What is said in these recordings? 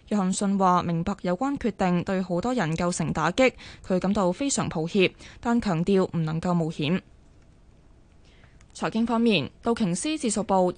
約翰遜話明白有關決定對好多人構成打擊，佢感到非常抱歉，但強調唔能夠冒險。財經方面，道瓊斯指數報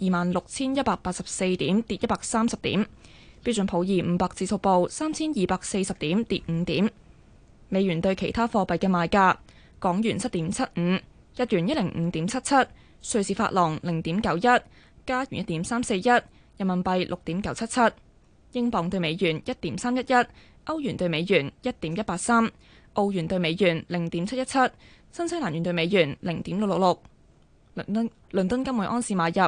26,184點，跌130點；標準普爾500指數報3,240點，跌5點。美元對其他貨幣嘅賣價：港元7.75，日元105.77，瑞士法郎0.91，加元1.341，人民幣6.977，英鎊對美元1.311，歐元對美元1.183，澳元對美元0.717，新西蘭元對美元0.666。倫敦金每安士買入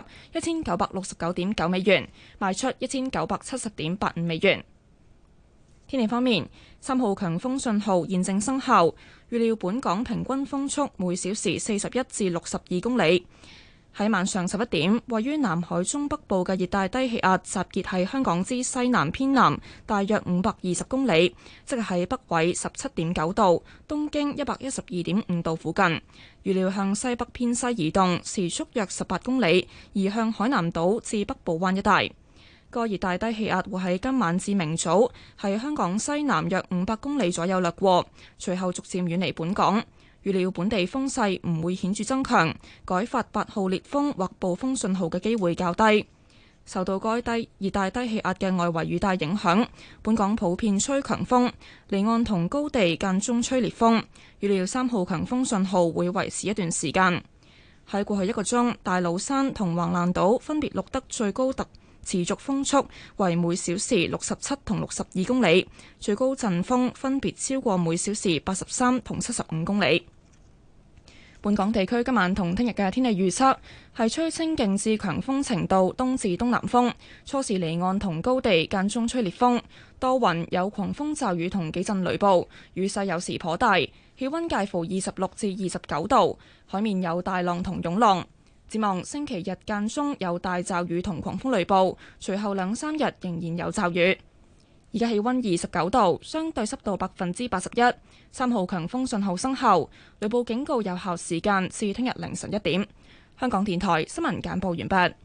1969.9美元，賣出1970.85美元。天氣方面，3號強風信號現正生效，預料本港平均風速每小時41至62公里。喺晚上11點，位於南海中北部嘅熱帶低氣壓集結喺香港之西南偏南大約520公里，即係喺北緯17.9度、東經112.5度附近。預料向西北偏西移動，時速約18公里，移向海南島至北部灣一帶。個熱帶低氣壓會喺今晚至明早喺香港西南約500公里左右掠過，隨後逐漸遠離本港。預料本地風勢唔會顯著增強，改發8號烈風或暴風信號嘅機會較低。受到該熱帶低氣壓嘅外圍雨帶影響，本港普遍吹強風，離岸同高地間中吹烈風。預料3號強風信號會維持一段時間。喺過去1個鐘，大老山同橫瀾島分別錄得最高持續風速為每小時67同62公里，最高陣風分別超過每小時83同75公里。本港地區今晚同聽日嘅天氣預測係吹清勁至強風程度東至東南風，初時離岸同高地間中吹烈風，多雲有狂風驟雨同幾陣雷暴，雨勢有時頗大，氣溫介乎26至29度，海面有大浪同湧浪。展望星期日間中有大驟雨同狂風雷暴，隨後2、3日仍然有驟雨。而家氣溫29度，相對濕度81%，3號強風信號生效，雷暴警告有效時間至聽日凌晨1點。香港電台新聞簡報完畢。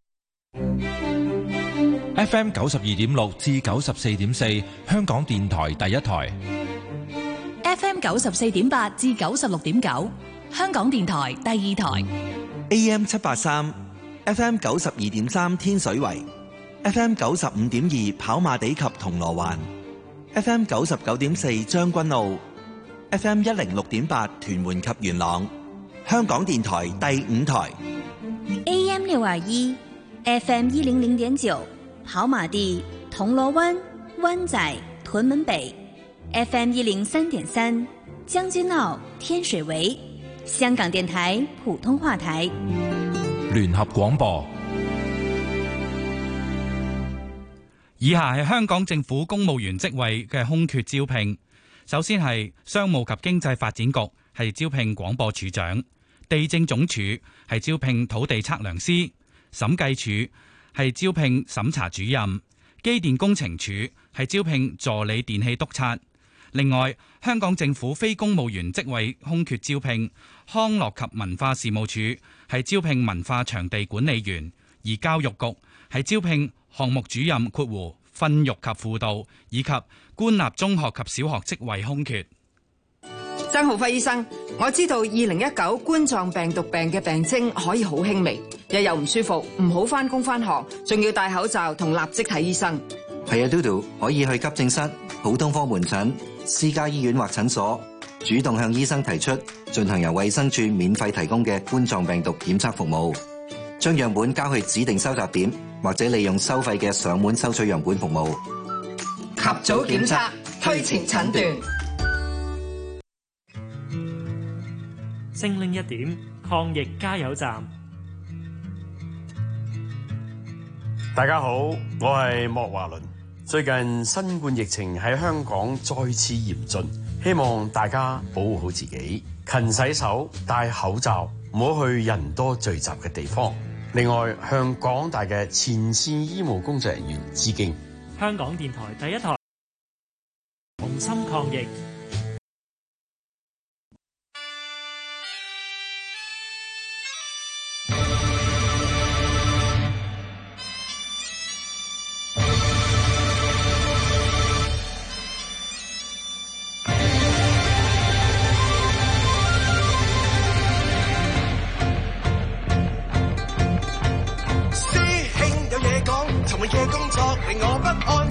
FM 92.6至94.4，香港電台第一台。 FM 94.8至96.9，香港電台第二台。 AM 783 FM 92.3天水圍， FM 95.2跑馬地及銅鑼灣， FM 99.4將軍澳， FM 106.8屯門及元朗，香港電台第五台。 AM 621 FM 100.9跑馬地、銅鑼灣、灣仔、屯門北， FM 103.3將軍澳、天水圍，香港電台普通話台。 聯合廣播。 以下係香港政府公務員職位嘅空缺招聘。首先係商務及經濟發展局，係招聘廣播處長；地政總署係招聘土地測量師；審計署係招聘審查主任；機電工程署係招聘助理電氣督察。另外，香港政府非公務員職位空缺招聘，康樂及文化事務署係招聘文化場地管理員，而教育局係招聘項目主任（訓育及輔導）以及官立中學及小學職位空缺。 曾浩輝醫生，我知道2019冠狀病毒病嘅病徵可以好輕微，日又唔舒服，唔好返工返學，仲要戴口罩同立即睇醫生。 係啊，嘟嘟可以去急症室、普通科門診、私家醫院或診所，主動向醫生提出進行由衛生署免費提供嘅冠狀病毒檢測服務，將樣本交去指定收集點，或者利用收費嘅上門收取樣本服務。 及早檢測，推前診斷。 精靈一點，抗疫加油站。 大家好，我係莫華倫。最近新冠疫情喺香港再次嚴峻，希望大家保護好自己，勤洗手、戴口罩，唔好去人多聚集嘅地方。另外，向廣大嘅前線醫務工作人員致敬。 香港電台第一台，同心抗疫。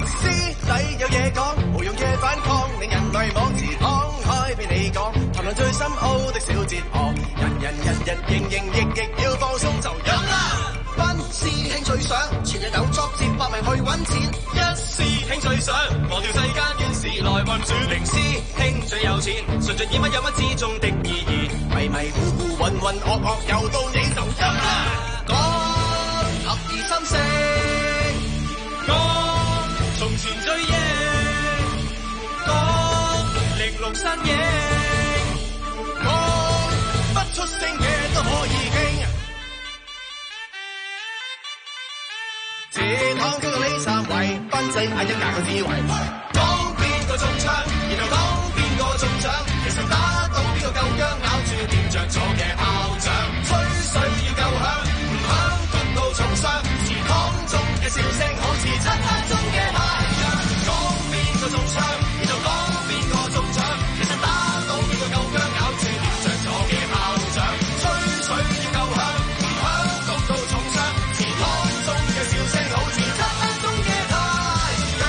師弟有嘢講，無用嘅反抗，令人類妄自敞開俾你講，談論最深奧的小哲學，人營役要放鬆就飲啦。班師兄最想全日有作接百名去揾錢，一師兄最想忘掉世間怨事來運轉，零師兄最有錢，純盡以乜有乜之中的意義，迷糊混噩又到你就飲啦。講合二心聲，講從前追憶，講玲瓏身影，講不出聲嘅都可以傾。這堂經過呢三位，賓仔係一硬個智慧，講邊個中槍，然後講邊個中獎，其實打到邊個夠薑，咬住點着咗嘅炮仗，吹水要夠響，唔響焗到重傷，祠堂中嘅笑聲好似漆黑中嘅太陽，講邊個中槍，然後講邊個中獎，其實打到邊個夠薑，咬住點着咗嘅炮仗，吹水要夠響，唔響焗到重傷，祠堂中嘅笑聲好似漆黑中嘅太陽。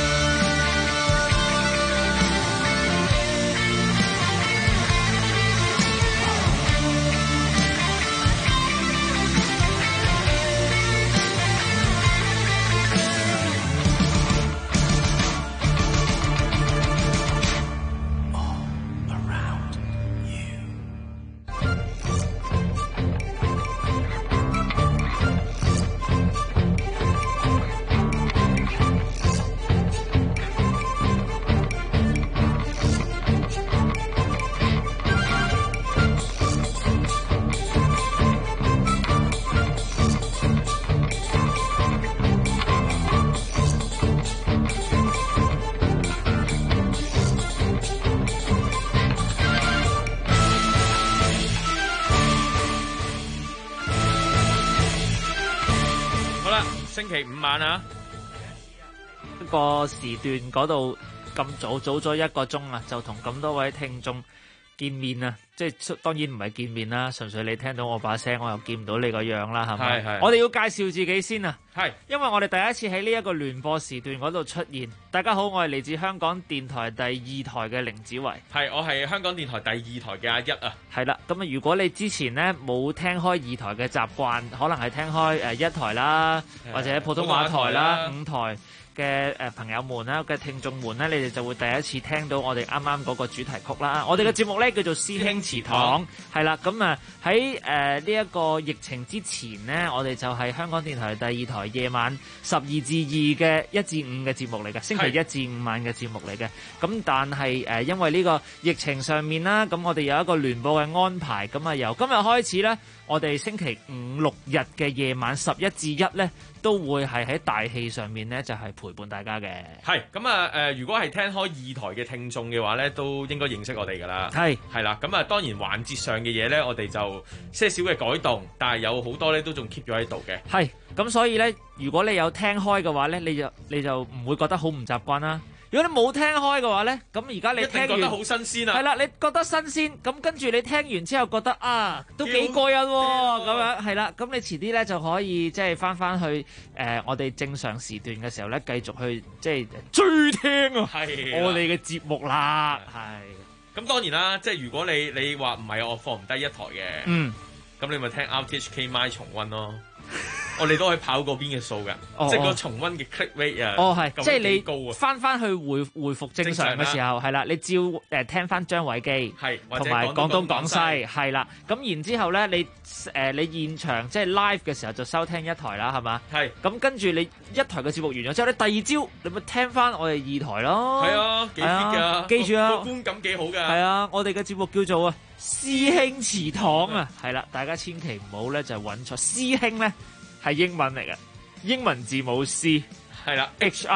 星期五晚啊， 個時段嗰度咁早咗一個鐘啊，就同咁多位聽眾見面啊，即係當然唔係見面啦，純粹你聽到我把聲，我又見唔到你個樣啦，係咪？ 係。 我哋要介紹自己先啊， 係， 因為我哋第一次喺呢一個聯播時段嗰度出現。大家好，我係嚟自香港電台第二台嘅凌子維。 係，我係香港電台第二台嘅阿一啊。 係啦，咁啊，如果你之前呢冇聽開二台嘅習慣，可能係聽開一台啦，或者普通話台啦、五台嘅朋友們啦、嘅聽眾們呢，你哋就會第一次聽到我哋啱啱嗰個主題曲啦。我哋嘅節目呢叫做師兄祠堂，係啦。咁啊喺呢一個疫情之前呢，我哋就係香港電台第二台夜晚12至2嘅1至5嘅節目嚟嘅，星期1至5晚嘅節目嚟嘅。咁但係因為呢個疫情上面啦，咁我哋有一個聯播嘅安排，咁啊由今日開始呢，我哋星期5、6日嘅夜晚11至1呢，都會係喺大氣上面呢，就係陪伴大家嘅。 係咁啊如果係聽開二台嘅聽眾嘅話呢，都應該認識我哋㗎啦。係啦，咁啊當然環節上嘅嘢呢，我哋就些少嘅改動，但係有好多呢都仲 keep 咗喺度嘅。 係咁，所以呢，如果你有聽開嘅話呢，你就唔會覺得好唔習慣啦。如果你冇聽開嘅話呢，咁而家你聽完一定覺得好新鮮啊！ 係啦，你覺得新鮮，咁跟住你聽完之後覺得啊，都幾過癮喎，咁樣係啦，咁你遲啲呢就可以即係翻去我哋正常時段嘅時候呢，繼續去即係追聽啊，我哋嘅節目啦，係。 咁當然啦，即係如果你話唔係我放唔低一台嘅，咁你咪聽 RTHK My 重溫咯。我哋都可以跑嗰邊嘅數㗎，即係個重溫嘅 click rate 啊。 係，即係你翻去回復正常嘅時候，係啦，你照聽翻張偉基，同埋廣東廣西，係啦。咁然之後咧，你現場即係 live 嘅時候就收聽一台啦，係嘛？係。咁跟住你一台嘅節目完咗之後咧，第二朝你咪聽翻我哋二台咯。係啊，幾 fit 㗎，記住啊，個觀感幾好㗎。係啊，我哋嘅節目叫做師兄祠堂啊，係啦，大家千祈唔好咧就揾錯師兄咧。係英文嚟嘅，英文字母 C 係啦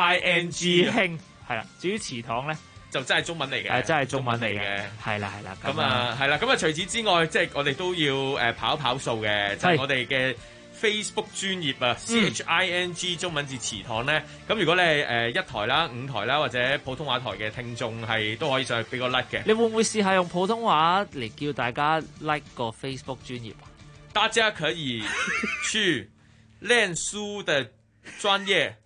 HING 兄係啦。至於祠堂咧，就真係中文嚟嘅，真係中文嚟嘅，係啦。咁啊係啦。咁啊除此之外，即係我哋都要跑一跑數嘅，就係我哋嘅 Facebook 專頁啊，CHING 中文字祠堂咧。咁如果你係一台啦、5台啦或者普通話台嘅聽眾，係都可以上去俾個 like 嘅。你會唔會試下用普通話嚟叫大家 like 個 Facebook 專頁啊？大家可以去臉書的專頁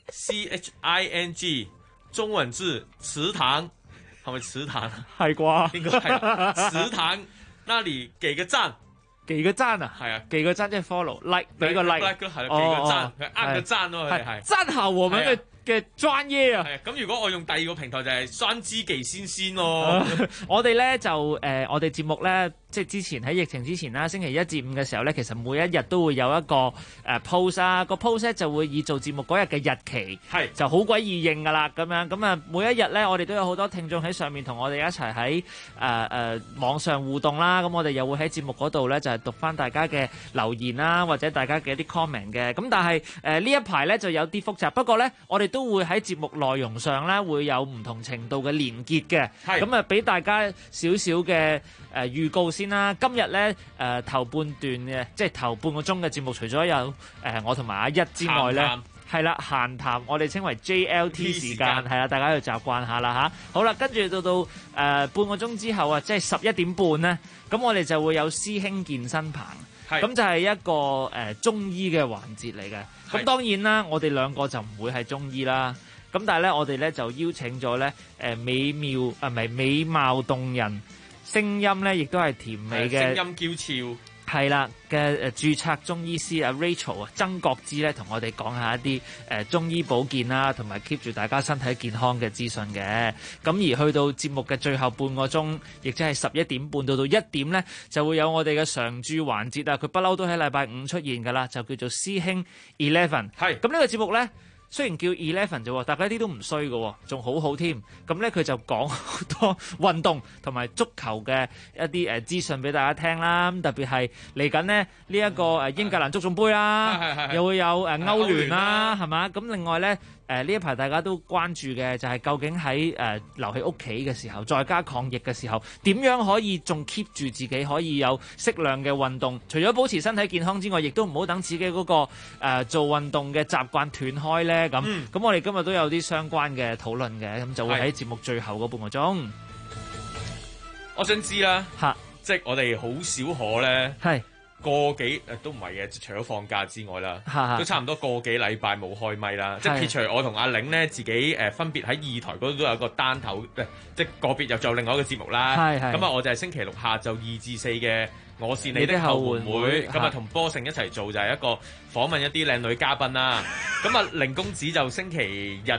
CHING， 中文字祠堂，係咪祠堂？ 係啩？ 應該係祠堂，那裡給個讚。 幾個讚啊？ 係啊， 幾個讚即係 follow，like 俾個 like， 係啦，幾個讚，佢按個讚咯，係讚下我們嘅專業啊！ 咁如果我用第二個平台就係雙知技先先咯。 我哋咧就我哋節目咧，即係之前喺疫情之前啦，星期一至五嘅時候咧，其實每一日都會有一個post 啊，個 post 咧就會以做節目嗰日嘅日期，係就好鬼易認噶啦咁樣。咁啊，每一日咧，我哋都有好多聽眾喺上面同我哋一齊喺網上互動啦。咁我哋又會喺節目嗰度咧就係讀翻大家嘅留言啦，或者大家嘅一啲 comment 嘅。咁但係呢一排咧就有啲複雜，不過咧我哋都會喺節目內容上咧會有唔同程度嘅連結嘅，咁啊俾大家少少嘅預告先啦。今日咧頭半段嘅即係頭半個鐘嘅節目，除咗有我同埋阿一之外咧，係啦閒談，我哋稱為 JLT 時間，係啦，大家要習慣下啦嚇。好啦，跟住到半個鐘之後啊，即係11點半咧，咁我哋就會有師兄健身棚。咁就係一個中醫嘅環節嚟嘅。咁當然啦，我哋兩個就唔會係中醫啦。咁但係咧，我哋咧就邀請咗咧美貌動人，聲音咧亦都係甜美嘅， 聲音嬌俏。 係啦嘅註冊中醫師阿 Rachel 啊曾國芝咧，同我哋講下一啲中醫保健啦，同埋 keep 住大家身體健康嘅資訊嘅。咁而去到節目嘅最後半個鐘，亦即係11點半到1點咧，就會有我哋嘅常駐環節啊！佢不嬲都喺禮拜五出現㗎啦，就叫做師兄 Eleven。係咁呢個節目咧。雖然叫 Eleven 啫，但係一啲都唔衰嘅，仲好好添。咁咧佢就講好多運動同埋足球嘅一啲資訊俾大家聽啦。咁特別係嚟緊呢一個英格蘭足總杯啦，又會有歐聯啦，係嘛？咁另外咧呢一排大家都關注嘅就係究竟喺留喺屋企嘅時候，在家抗疫嘅時候，點樣可以仲 keep 住自己可以有適量嘅運動？除咗保持身體健康之外，亦都唔好等自己嗰個做運動嘅習慣斷開咧。咁我哋今日都有啲相關嘅討論嘅，咁就會喺節目最後嗰半個鐘。 我想知啦，即係我哋好少可咧，個幾都唔係嘅，除咗放假之外啦，都差唔多個幾禮拜冇開咪啦。即係撇除我同阿玲咧自己分別喺二台嗰度都有個單頭，即係個別又做另外一個節目啦。咁啊，我就係星期六下晝2至4嘅我是你的後援會，咁啊同波勝一齊做就係一個訪問一啲靚女嘉賓啦。咁啊凌公子就星期日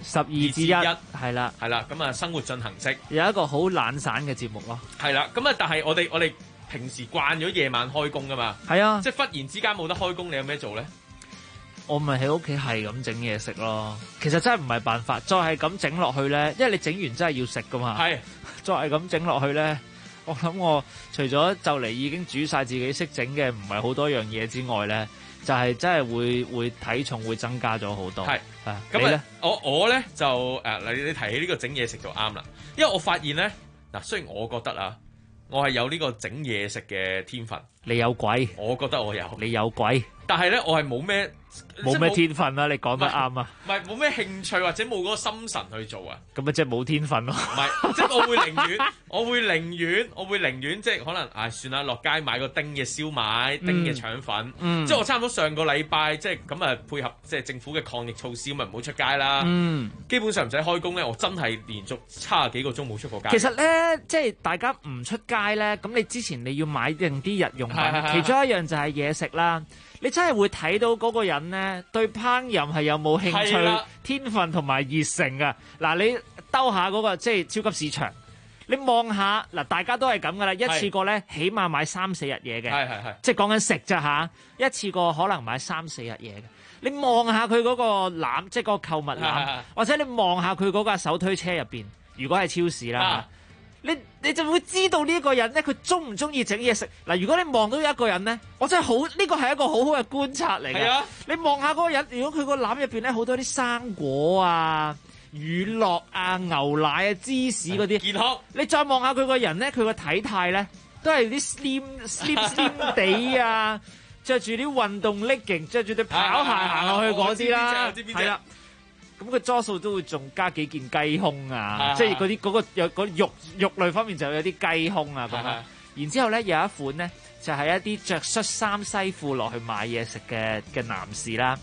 12至1係啦，咁啊生活進行式有一個好懶散嘅節目咯。 係啦，咁啊但係我哋平時慣咗夜晚開工噶嘛，係啊，即係忽然之間冇得開工，你有咩做咧？ 我咪喺屋企係咁整嘢食咯。其實真係唔係辦法，再係咁整落去咧，因為你整完真係要食噶嘛。係，再係咁整落去咧，我諗我除咗就嚟已經煮晒自己識整嘅唔係好多樣嘢之外咧，就係真係會體重會增加咗好多。係，咁啊， 我咧就你提起呢個整嘢食就啱啦，因為我發現咧嗱，雖然我覺得啊。我係有呢個整嘢食嘅天分， 你有鬼？ 我覺得我有， 你有鬼？ 但係咧，我係冇咩天分啊！你講得啱啊！ 唔係冇咩興趣或者冇嗰個心神去做啊！ 咁咪即係冇天分咯？ 唔係，即係我會寧願即係可能算啦，落街買個丁嘅燒賣、丁嘅腸粉，即係我差唔多上個禮拜即係咁啊，配合即係政府嘅抗疫措施，咪唔好出街啦。基本上唔使開工咧，我真係連續70幾個鐘冇出過街。 其實咧，即係大家唔出街咧，咁你之前你要買定啲日用品，其中一樣就係嘢食啦。你真係會睇到嗰個人咧對烹飪係有冇興趣、天分同埋熱誠啊！嗱，你兜下嗰個即係超級市場，你望下嗱，大家都係咁噶啦，一次過咧起碼買3-4日嘢嘅，即係講緊食咋嚇，一次過可能買3-4日嘢嘅。你望下佢嗰個籃，即係嗰個購物籃，或者你望下佢嗰架手推車入邊，如果係超市啦。你就會知道呢一個人咧，佢中唔中意整嘢食嗱。如果你望到有一個人咧，我真係好呢個係一個好好嘅觀察嚟嘅。你望下嗰個人，如果佢個籃入邊咧好多啲生果啊、乳酪啊、牛奶啊、芝士嗰啲健康， 你再望下佢個人咧，佢個體態咧都係啲 slim 地啊，着住啲運動 legging， 着住對跑鞋行落去嗰啲啦，係啦。咁佢多數都會仲加幾件雞胸啊，即係嗰啲嗰個有嗰肉類方面就有啲雞胸啊咁樣。然之後咧有一款咧就係一啲着恤衫西褲落去買嘢食嘅男士啦。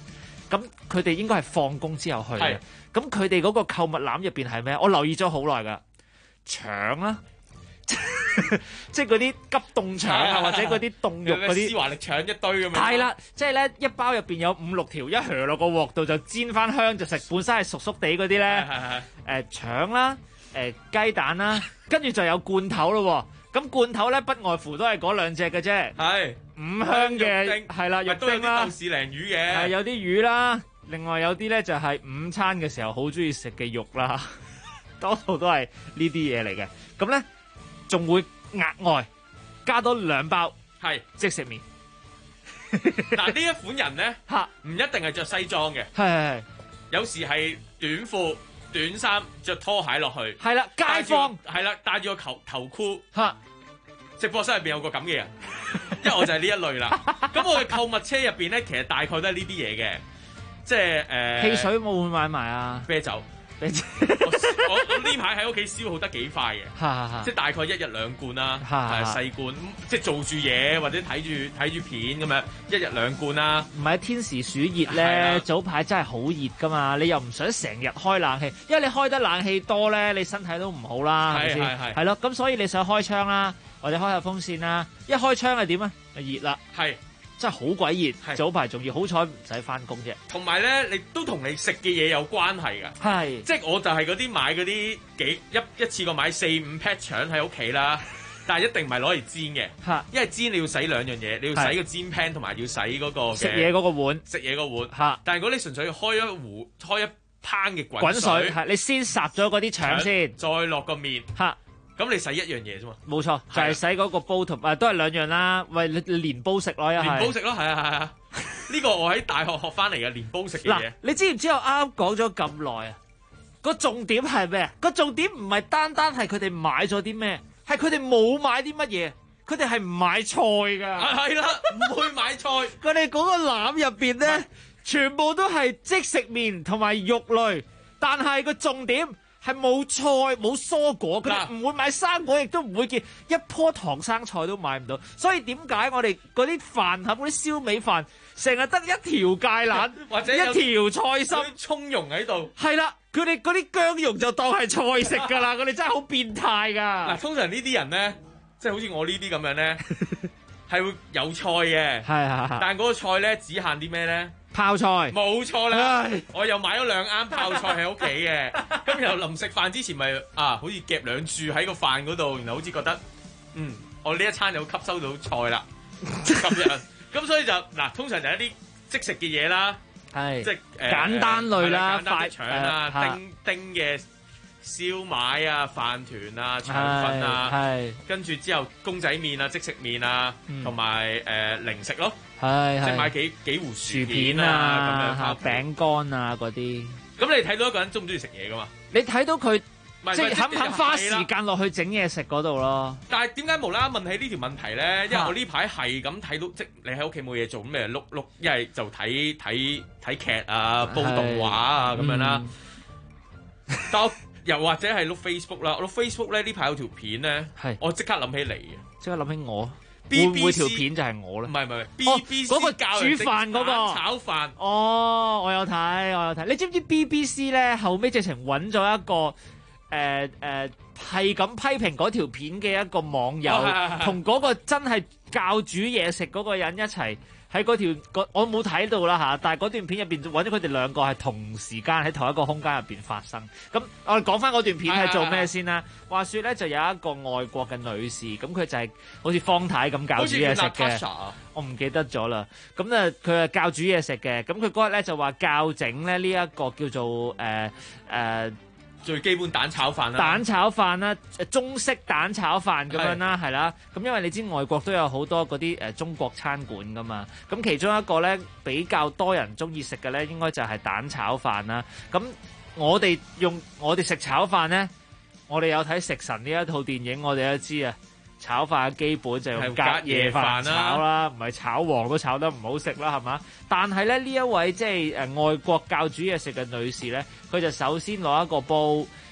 咁佢哋應該係放工之後去嘅。 係咁佢哋嗰個購物籃入邊係咩？我留意咗好耐㗎，腸啦。即係嗰啲急凍腸啊，或者嗰啲凍肉嗰啲絲華力腸一堆咁樣。 係啦，即係咧一包入邊有5-6條，一盒落個鑊度就煎翻香就食，本身係熟熟地嗰啲咧。腸啦，雞蛋啦，跟住就有罐頭咯。咁罐頭咧不外乎都係嗰2隻嘅啫。 係 5香嘅係啦，肉丁啦， 豆豉鯪魚嘅， 係有啲魚啦。另外有啲咧就係午餐嘅時候好中意食嘅肉啦，多數都係呢啲嘢嚟嘅。咁咧。仲會額外加多2包係即食麵。 嗱呢一款人咧唔一定係着西裝嘅， 係有時係短褲短衫着拖鞋落去。 係啦，街坊係啦，戴住個頭箍嚇。直播室入邊有個咁嘅人，因為我就係呢一類啦。咁我嘅購物車入邊咧，其實大概都係呢啲嘢嘅，即係汽水會唔會買埋啊？ 啤酒。我呢排喺屋企消耗得幾快嘅，即係大概1日2罐啦，細罐，即係做住嘢或者睇住片咁樣，1日2罐啦。 唔係天時暑熱咧，早排真係好熱噶嘛，你又唔想成日開冷氣，因為你開得冷氣多咧，你身體都唔好啦，係咪先？係咯，咁所以你想開窗啦，或者開下風扇啦，一開窗係點啊？熱啦，係。真係好鬼熱，早排仲要，好彩唔使翻工啫。 同埋咧，你都同你食嘅嘢有關係㗎。係，即係我就係嗰啲買嗰啲一次過買4-5 pack 腸喺屋企啦，但係一定唔係攞嚟煎嘅。因為煎你要洗2樣嘢，你要洗個煎 pan 同埋要洗嗰個食嘢嗰個碗。 食嘢個碗。但係如果你純粹要開一烹嘅滾水， 係你先烚咗嗰啲腸先， 再落個麵。咁你洗一樣嘢啫嘛， 冇錯，就係洗嗰個煲同都係2樣啦。喂，你連煲食咯， 連煲食咯，係啊。呢個我喺大學學翻嚟嘅連煲食嘅嘢。 你知唔知我啱啱講咗咁耐啊？個重點係咩？個重點唔係單單係佢哋買咗啲咩，係佢哋冇買啲乜嘢。佢哋係唔買菜㗎。 係啦，唔會買菜。 佢哋嗰個籃入邊咧，全部都係即食麵同埋肉類，但係個重點係冇菜冇蔬果，佢哋唔會買生果，亦都唔會見一棵唐生菜都買唔到。所以點解我哋嗰啲飯盒嗰啲燒味飯成日得一條芥蘭或者一條菜心葱蓉喺度？ 係啦，佢哋嗰啲薑蓉就當係菜食㗎啦。佢哋真係好變態㗎。 嗱，通常呢啲人咧，即係好似我呢啲咁樣咧，係會有菜嘅，係，但係嗰個菜咧只限啲咩咧？ 泡菜， 冇錯啦！我又買咗2啱泡菜喺屋企嘅，咁又臨食飯之前咪好似夾2柱喺個飯嗰度，然後好似覺得我呢一餐又吸收到菜啦咁樣，咁所以就嗱，通常就一啲即食嘅嘢啦，係即係簡單類啦， 簡單嘅腸啊，叮嘅燒賣啊、飯團啊、腸粉啊，跟住之後公仔麵啊、即食麵啊，同埋零食咯。即係買幾壺薯片啊，咁樣餅乾啊嗰啲。 咁你睇到一個人中唔中意食嘢噶嘛？ 你睇到佢即係肯唔肯花時間落去整嘢食嗰度咯？ 但係點解無啦啦問起呢條問題咧？因為我呢排係咁睇到，即係你喺屋企冇嘢做，咁咪碌，一係就睇劇啊、煲動畫啊咁樣啦。但我又或者係碌 Facebook 啦，我碌 Facebook 咧呢排有條片咧，我即刻諗起嚟嘅， 即刻諗起我。會唔會條片就係我咧？ 唔係，BBC 嗰個煮飯嗰個炒飯。 哦，我有睇。你知唔知 BBC 咧後尾直情揾咗一個係咁批評嗰條片嘅一個網友，同嗰個真係教煮嘢食嗰個人一齊喺嗰條我冇睇到啦嚇，但係嗰段片入邊揾咗佢哋2個係同時間喺同一個空間入邊發生。咁我哋講翻嗰段片係做咩先啦？話說咧就有一個外國嘅女士，咁佢就係好似方太咁教煮嘢食嘅，我唔記得咗啦。咁咧佢係教煮嘢食嘅，咁佢嗰日咧就話教整咧呢一個叫做最基本蛋炒飯啦， 蛋炒飯啦，中式蛋炒飯咁樣啦，係啦。咁因為你知外國都有好多嗰啲中國餐館噶嘛，咁其中一個咧比較多人中意食嘅咧，應該就係蛋炒飯啦。咁我哋食炒飯咧，我哋有睇食神呢一套電影，我哋都知啊。炒飯嘅基本就用隔夜飯炒啦，唔係炒黃都炒得唔好食啦，係嘛？但係咧呢一位即係外國教煮嘢食嘅女士咧，佢就首先攞一個煲，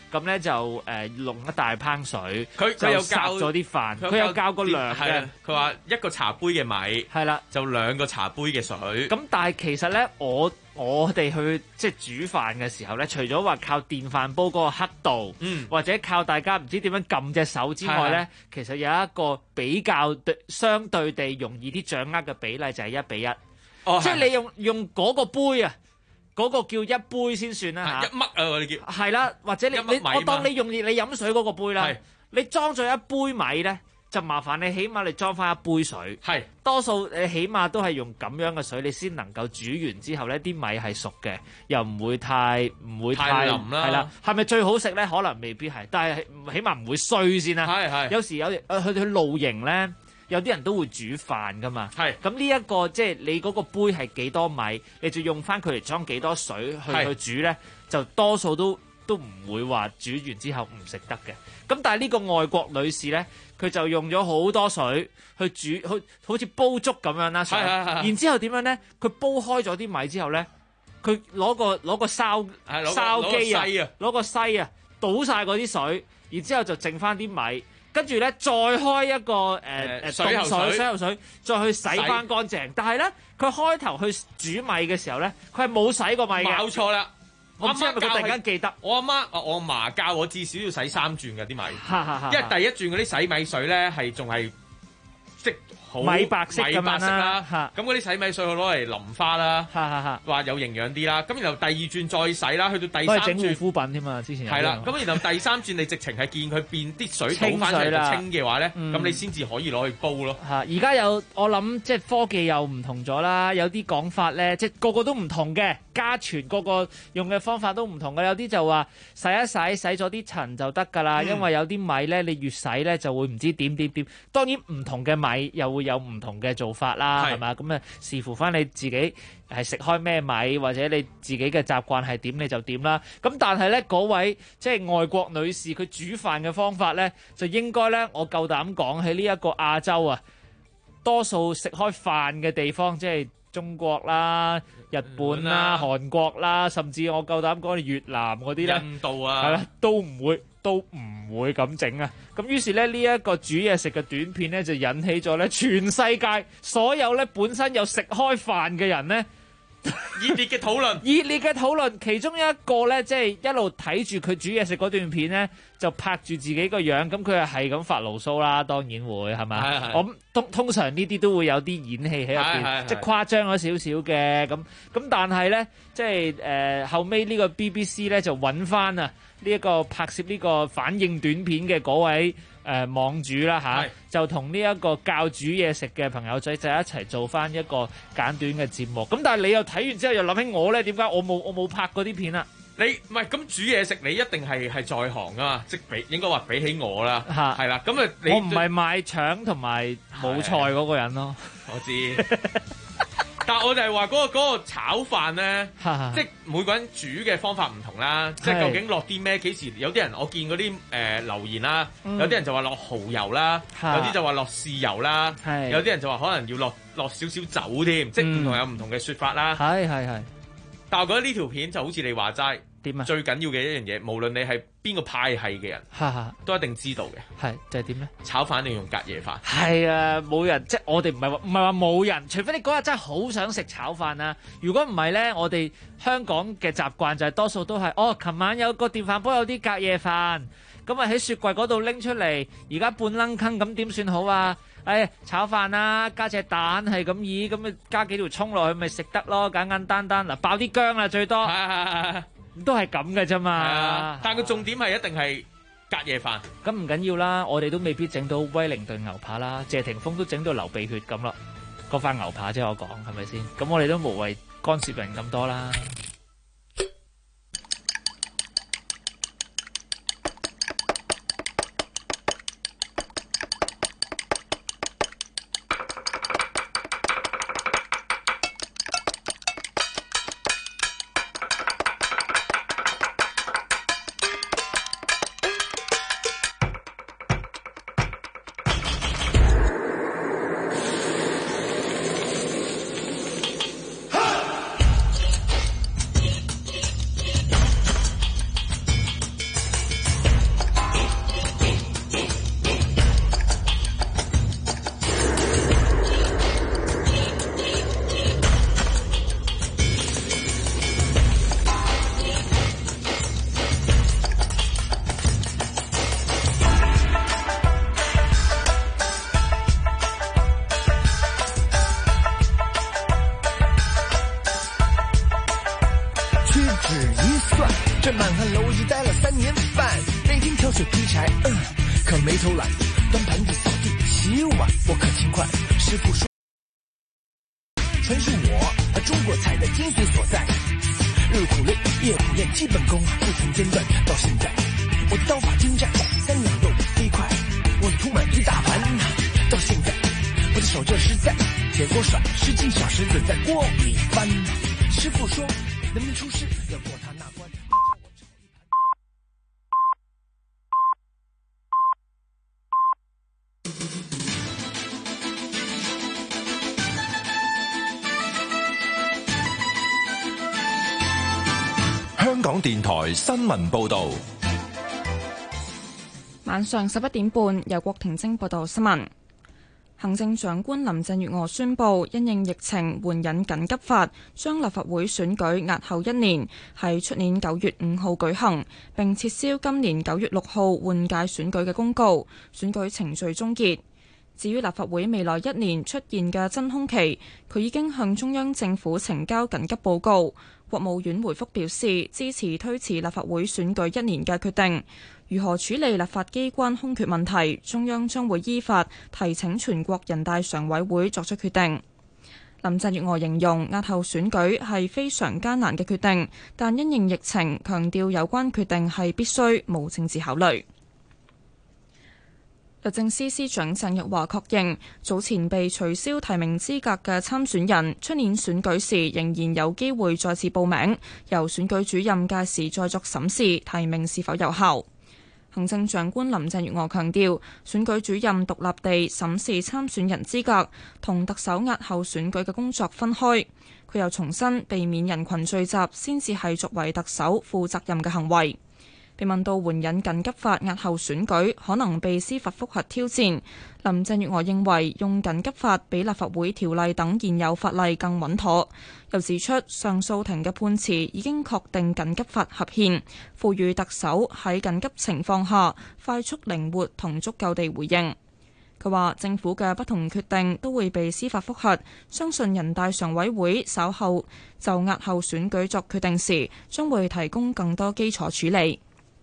咁咧就弄一大烹水， 佢有教咗啲飯，佢有教個量嘅。 佢話一個茶杯嘅米係啦， 就2個茶杯嘅水。 咁但係其實咧，我哋去即係煮飯嘅時候咧，除咗話靠電飯煲嗰個刻度，或者靠大家唔知點樣撳隻手之外咧，其實有一個比較相對地容易啲掌握嘅比例就係1比1。即係你用嗰個杯啊，嗰個叫一杯先算啦嚇。 1嘜啊，我哋叫。係啦，或者你我當你用你飲水嗰個杯啦，你裝咗一杯米咧，就麻煩你起碼你裝翻一杯水。係，多數你起碼都係用咁樣嘅水，你先能夠煮完之後咧，啲米係熟嘅，又唔會太腍啦。 係啦，係咪最好食咧？可能未必係，但係起碼唔會衰先啦。係。有時去露營咧。有啲人都會煮飯噶嘛，咁呢一個即係你嗰個杯係幾多米，你就用翻佢嚟裝幾多水去煮咧，就多數都唔會話煮完之後唔食得嘅。咁但係呢個外國女士咧，佢就用咗好多水去煮，好似煲粥咁樣啦。然之後點樣咧？佢煲開咗啲米之後咧，佢攞個燒機啊，攞個篩啊，倒晒嗰啲水，然之後就剩翻啲米。跟住咧，再開一個水喉水，再去洗翻乾淨。但係咧，佢開頭去煮米嘅時候咧，佢係冇洗過米嘅。 冇錯啦， 我唔知係咪佢突然間記得。 我阿嫲教我至少要洗3轉嘅啲米，因為第一轉嗰啲洗米水咧係仲係即好米白色咁樣啦。咁嗰啲洗米水我攞嚟淋花啦，話有營養啲啦。咁然後第2轉再洗啦，去到第3轉整護膚品添嘛，之前係啦。咁然後第3轉你直情係見佢變啲水倒翻出嚟就清嘅話咧，咁你先至可以攞去煲咯。 而家有我諗即係科技又唔同咗啦，有啲講法咧，即係個個都唔同嘅，家傳個個用嘅方法都唔同嘅。有啲就話洗一洗咗啲塵就得㗎啦，因為有啲米咧你越洗咧就會唔知點。當然唔同嘅米又會有唔同嘅做法啦，係嘛？咁啊視乎翻你自己係食開咩米，或者你自己嘅習慣係點你就點啦。咁但係咧嗰位即係外國女士佢煮飯嘅方法咧，就應該咧我夠膽講喺呢一個亞洲啊，多數食開飯嘅地方即係中國啦、日本啦、韓國啦，甚至我夠膽講越南嗰啲咧， 印度啊， 係啦，都唔會咁整啊！咁於是咧呢一個煮嘢食嘅短片咧，就引起咗咧全世界所有咧本身有食開飯嘅人咧熱烈嘅討論。其中一個咧，即係一路睇住佢煮嘢食嗰段片咧，就拍住自己個樣，咁佢係咁發牢騷啦，當然會係咪？我通常呢啲都會有啲演戲喺入邊，即係誇張咗少少嘅咁。但係咧，即係後尾呢個 BBC 咧就揾翻啊呢一個拍攝呢個反應短片嘅嗰位網主啦嚇，就同呢一個教煮嘢食嘅朋友仔就一齊做翻一個簡短嘅節目。咁但係你又睇完之後又諗起我咧，點解我冇拍嗰啲片啊？ 你唔係咁煮嘢食，你一定係在行噶嘛？即應該話比起我啦，係啦。咁啊， 我唔係賣腸同埋冇菜嗰個人咯。 我知。但我就係話嗰個炒飯咧，即係每個人煮嘅方法唔同啦。即係究竟落啲咩？幾時有啲人我見嗰啲留言啦，有啲人就話落蠔油啦，有啲就話落豉油啦，有啲人就話可能要落少少酒添，即係唔同有唔同嘅説法啦。係。但係我覺得呢條片就好似你話齋，點啊？最緊要嘅一樣嘢，無論你係邊個派系嘅人，都一定知道嘅。係就係點咧？炒飯一定要用隔夜飯。係啊，冇人即係我哋唔係話冇人，除非你嗰日真係好想食炒飯啊！如果唔係咧，我哋香港嘅習慣就係多數都係琴晚有個電飯煲有啲隔夜飯，咁啊喺雪櫃嗰度拎出嚟，而家半冷坑咁點算好啊？炒飯啊，加隻蛋係咁意，咁加幾條蔥落去咪食得咯，簡簡單單嗱，爆啲薑啦最多，都係咁嘅啫嘛。但係個重點係一定係隔夜飯。咁唔緊要啦，我哋都未必整到威靈頓牛扒啦，謝霆鋒都整到流鼻血咁啦，嗰塊牛扒啫我講係咪先？咁我哋都無謂干涉人咁多啦。 了3年半，每天挑水劈柴，可没偷懒，端盘子扫地洗碗，我可勤快。师傅说，传授我中国菜的精髓所在，日苦累，夜苦练，基本功不曾间断。到现在，我的刀法精湛，3两肉飞快，我的铺满一大盘。到现在，我的手劲实在，铁锅甩10斤小石子在锅里翻。师傅说，能不能出师，要过他那关。 香港電台新聞報導， 晚上11點半，由郭婷晶報道新聞。行政長官林鄭月娥宣布，因應疫情援引緊急法，將立法會選舉押後1年，喺出年9月5號舉行，並撤銷今年9月6號換屆選舉嘅公告，選舉程序終結。至於立法會未來1年出現嘅真空期，佢已經向中央政府呈交緊急報告。國務院回覆表示，支持推遲立法會選舉1年嘅決定。如何處理立法機關空缺問題，中央將會依法提請全國人大常委會作出決定。林鄭月娥形容押後選舉係非常艱難嘅決定，但因應疫情，強調有關決定係必須，無政治考慮。律政司司長鄭若驊確認，早前被取消提名資格嘅參選人，出年選舉時仍然有機會再次報名，由選舉主任屆時再作審視，提名是否有效。行政長官林鄭月娥強調，選舉主任獨立地審視參選人資格，同特首押後選舉嘅工作分開。佢又重申，避免人群聚集先至係作為特首負責任嘅行為。被問到援引緊急法押後選舉可能被司法覆核挑戰，林鄭月娥認為用緊急法比立法會條例等現有法例更穩妥。又指出上訴庭嘅判詞已經確定緊急法合憲，賦予特首喺緊急情況下快速靈活同足夠地回應。佢話政府嘅不同決定都會被司法覆核，相信人大常委會稍後就押後選舉作決定時，將會提供更多基礎處理。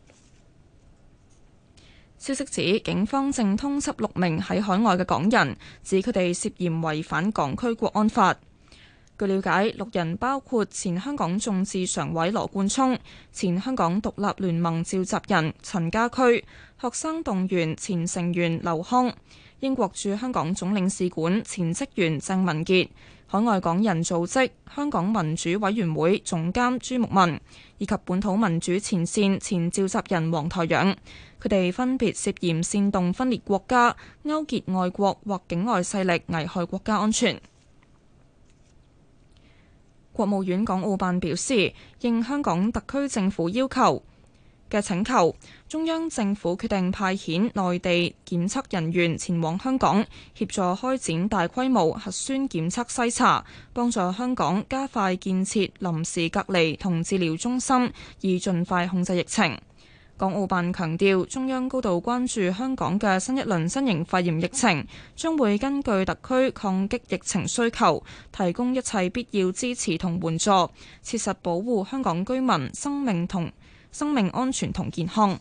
消息指，警方正通緝6名喺海外嘅港人，指佢哋涉嫌違反港區國安法。據了解，6人包括前香港眾志常委羅冠聰、前香港獨立聯盟召集人陳家駒、學生動員前成員劉康、英國駐香港總領事館前職員鄭文傑、海外港人組織香港民主委員會總監朱牧民，以及本土民主前線前召集人黃台仰。佢哋分別涉嫌煽動分裂國家、勾結外國或境外勢力危害國家安全。國務院港澳辦表示，應香港特區政府要求嘅請求，中央政府決定派遣內地檢測人員前往香港，協助開展大規模核酸檢測篩查，幫助香港加快建設臨時隔離同治療中心，以盡快控制疫情。港澳辦強調，中央高度關注香港嘅新一輪新型肺炎疫情，將會根據特區抗擊疫情需求，提供一切必要支持同援助，切實保護香港居民生命安全同健康。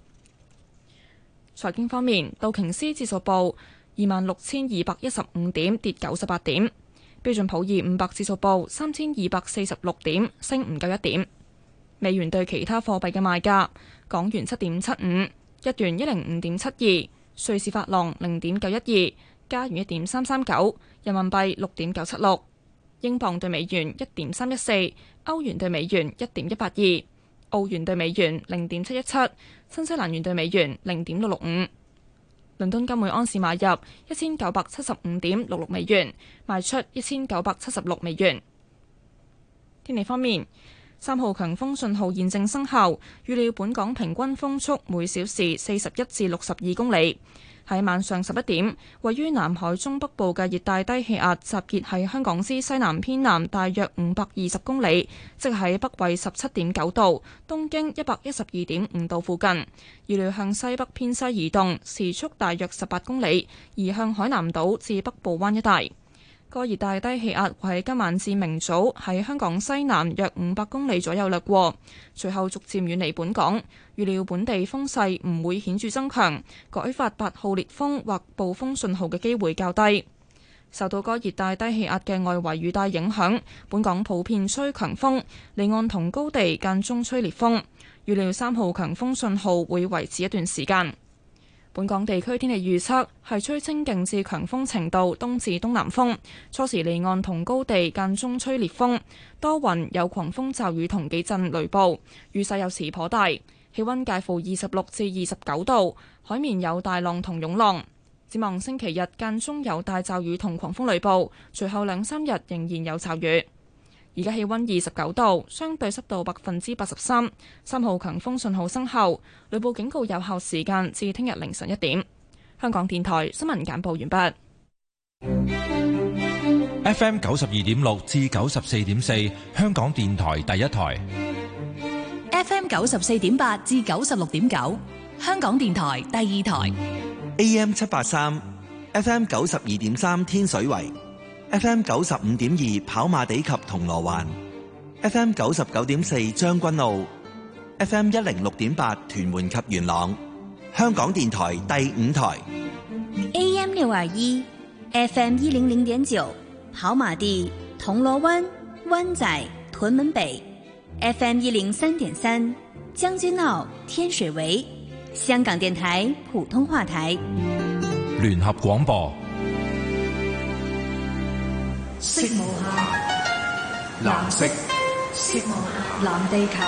財經方面，道瓊斯指數報26,215點，跌98點；標準普爾500指數報3,246點，升唔夠1點。美元對其他貨幣嘅賣價：港元7.75，日元105.72，瑞士法郎0.912，加元1.339，人民幣6.976，英鎊對美元1.314，歐元對美元1.182，澳元對美元0.717，新西蘭元對美元0.665。倫敦金每安士買入1975.66美元，賣出1976美元。天氣方面，3號強風信號現正生效，預料本港平均風速每小時41至62公里。喺晚上11點，位於南海中北部嘅熱帶低氣壓集結喺香港之西南偏南大約520公里，即喺北緯17.9度、東經112.5度附近。預料向西北偏西移動，時速大約18公里，移向海南島至北部灣一帶。 個熱帶低氣壓會喺今晚至明早喺香港西南約500公里左右掠過，隨後逐漸遠離本港。預料本地風勢唔會顯著增強，改發8號烈風或暴風信號嘅機會較低。受到該熱帶低氣壓嘅外圍雨帶影響，本港普遍吹強風，離岸同高地間中吹烈風。預料3號強風信號會維持一段時間。本港地區天氣預測係吹清勁至強風程度東至東南風，初時離岸同高地間中吹烈風，多雲有狂風驟雨同幾陣雷暴，雨勢有時頗大，氣溫介乎26至29度，海面有大浪同湧浪。展望星期日間中有大驟雨同狂風雷暴，隨後2-3日仍然有驟雨。而家氣溫29度，相對濕度83%，3號強風信號生效，雷暴警告有效時間至聽日凌晨1點。香港電台新聞簡報完畢。 FM 92.6至94.4，香港電台第一台。 FM 94.8至96.9，香港電台第二台。 AM 783 FM 92.3天水圍，FM 95.2跑馬地及銅鑼灣，FM 99.4將軍澳，FM 106.8屯門及元朗，香港電台第5台。 AM 621 FM 100.9跑馬地、銅鑼灣、灣仔、屯門北，FM 103.3將軍澳、天水圍，香港電台普通話台。 聯合廣播。 色無限，藍色。色無限，藍地球。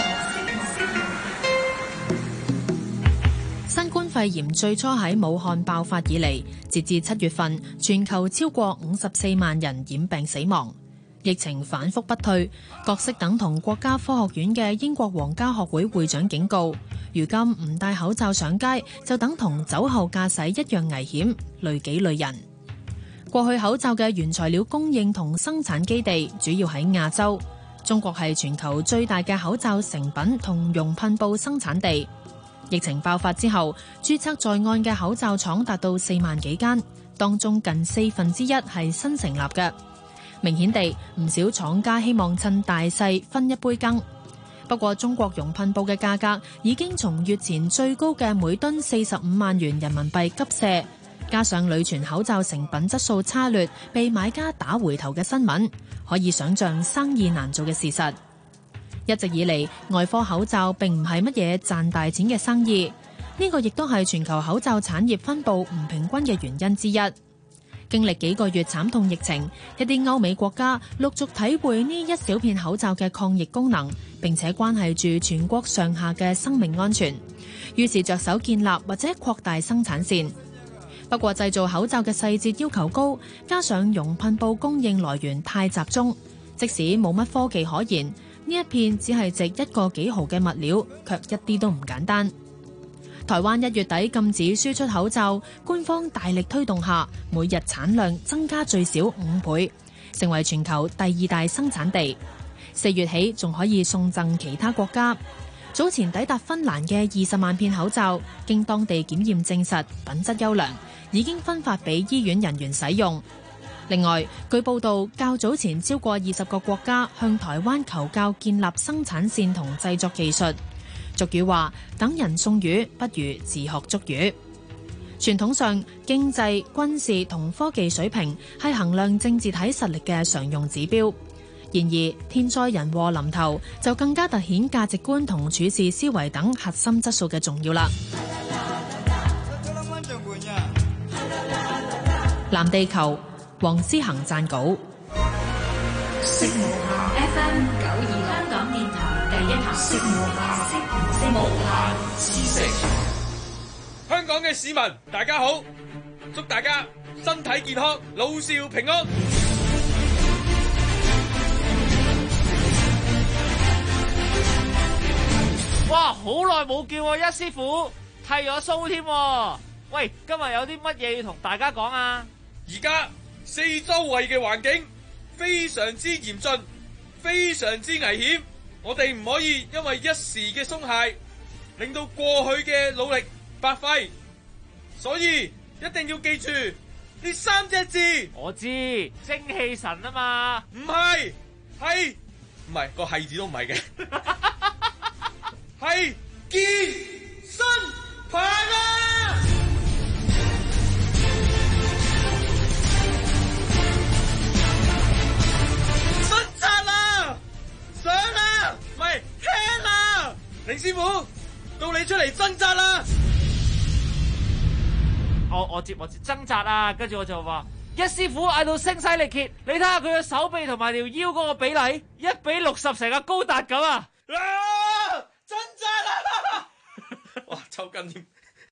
新冠肺炎最初喺武漢爆發以嚟，截至7月份，全球超過54萬人染病死亡。疫情反覆不退，各式等同國家科學院嘅英國皇家學會會長警告，如今唔戴口罩上街就等同酒後駕駛一樣危險，累己累人。過去口罩嘅原材料供應同生產基地主要喺亞洲，中國係全球最大嘅口罩成品同熔噴布生產地。疫情爆發之後，註冊在案嘅口罩廠達到4萬幾間，當中近1/4係新成立嘅。明顯地，唔少廠家希望趁大勢分一杯羹。不過，中國熔噴布嘅價格已經從月前最高嘅每噸45萬元人民幣急瀉，加上屢傳口罩成品質素差劣，被買家打回頭嘅新聞，可以想像生意難做嘅事實。一直以嚟，外科口罩並唔係乜嘢賺大錢嘅生意，呢個亦都係全球口罩產業分佈唔平均嘅原因之一。經歷幾個月慘痛疫情，一啲歐美國家陸續體會呢一小片口罩嘅抗疫功能，並且關係住全國上下嘅生命安全，於是着手建立或者擴大生產線。不過製造口罩嘅細節要求高，加上熔噴布供應來源太集中，即使冇乜科技可言，呢一片只係值1個幾毫嘅物料，卻一啲都唔簡單。台灣1月底禁止輸出口罩，官方大力推動下，每日產量增加最少5倍，成為全球第2大生產地。4月起仲可以送贈其他國家。早前抵達芬蘭嘅20萬片口罩，經當地檢驗證實品質優良，已經分發俾醫院人員使用。另外，據報道，較早前超過20個國家向台灣求教建立生產線同製作技術。俗語話：等人送魚，不如自學捉魚。傳統上，經濟、軍事同科技水平係衡量政治體實力嘅常用指標。然而，天災人禍臨頭，就更加凸顯價值觀同處事思維等核心質素嘅重要啦。藍地球，黃思恒撰稿。 色無限 FM 92，香港電台第一台。色無限，無限知識。 香港嘅市民，大家好，祝大家身體健康，老少平安。 哇，好耐冇見喎，一師傅剃咗鬚添。喂，今日有啲乜嘢要同大家講啊？ 而家四周圍嘅環境非常之嚴峻，非常之危險，我哋唔可以因為一時嘅鬆懈，令到過去嘅努力白費。所以一定要記住， 呢3隻字。 我知精氣神啊嘛， 唔係，唔係個係字都唔係嘅，係健身棒啊！掙扎啦，上啦，唔係聽啦，凌師傅，到你出嚟掙扎啦！ 我接掙扎啊，跟住我就話一師傅嗌到聲嘶力竭，你睇下佢嘅手臂同埋條腰嗰個比例1比60，成個高達咁啊！ 掙扎啦！哇，抽筋添。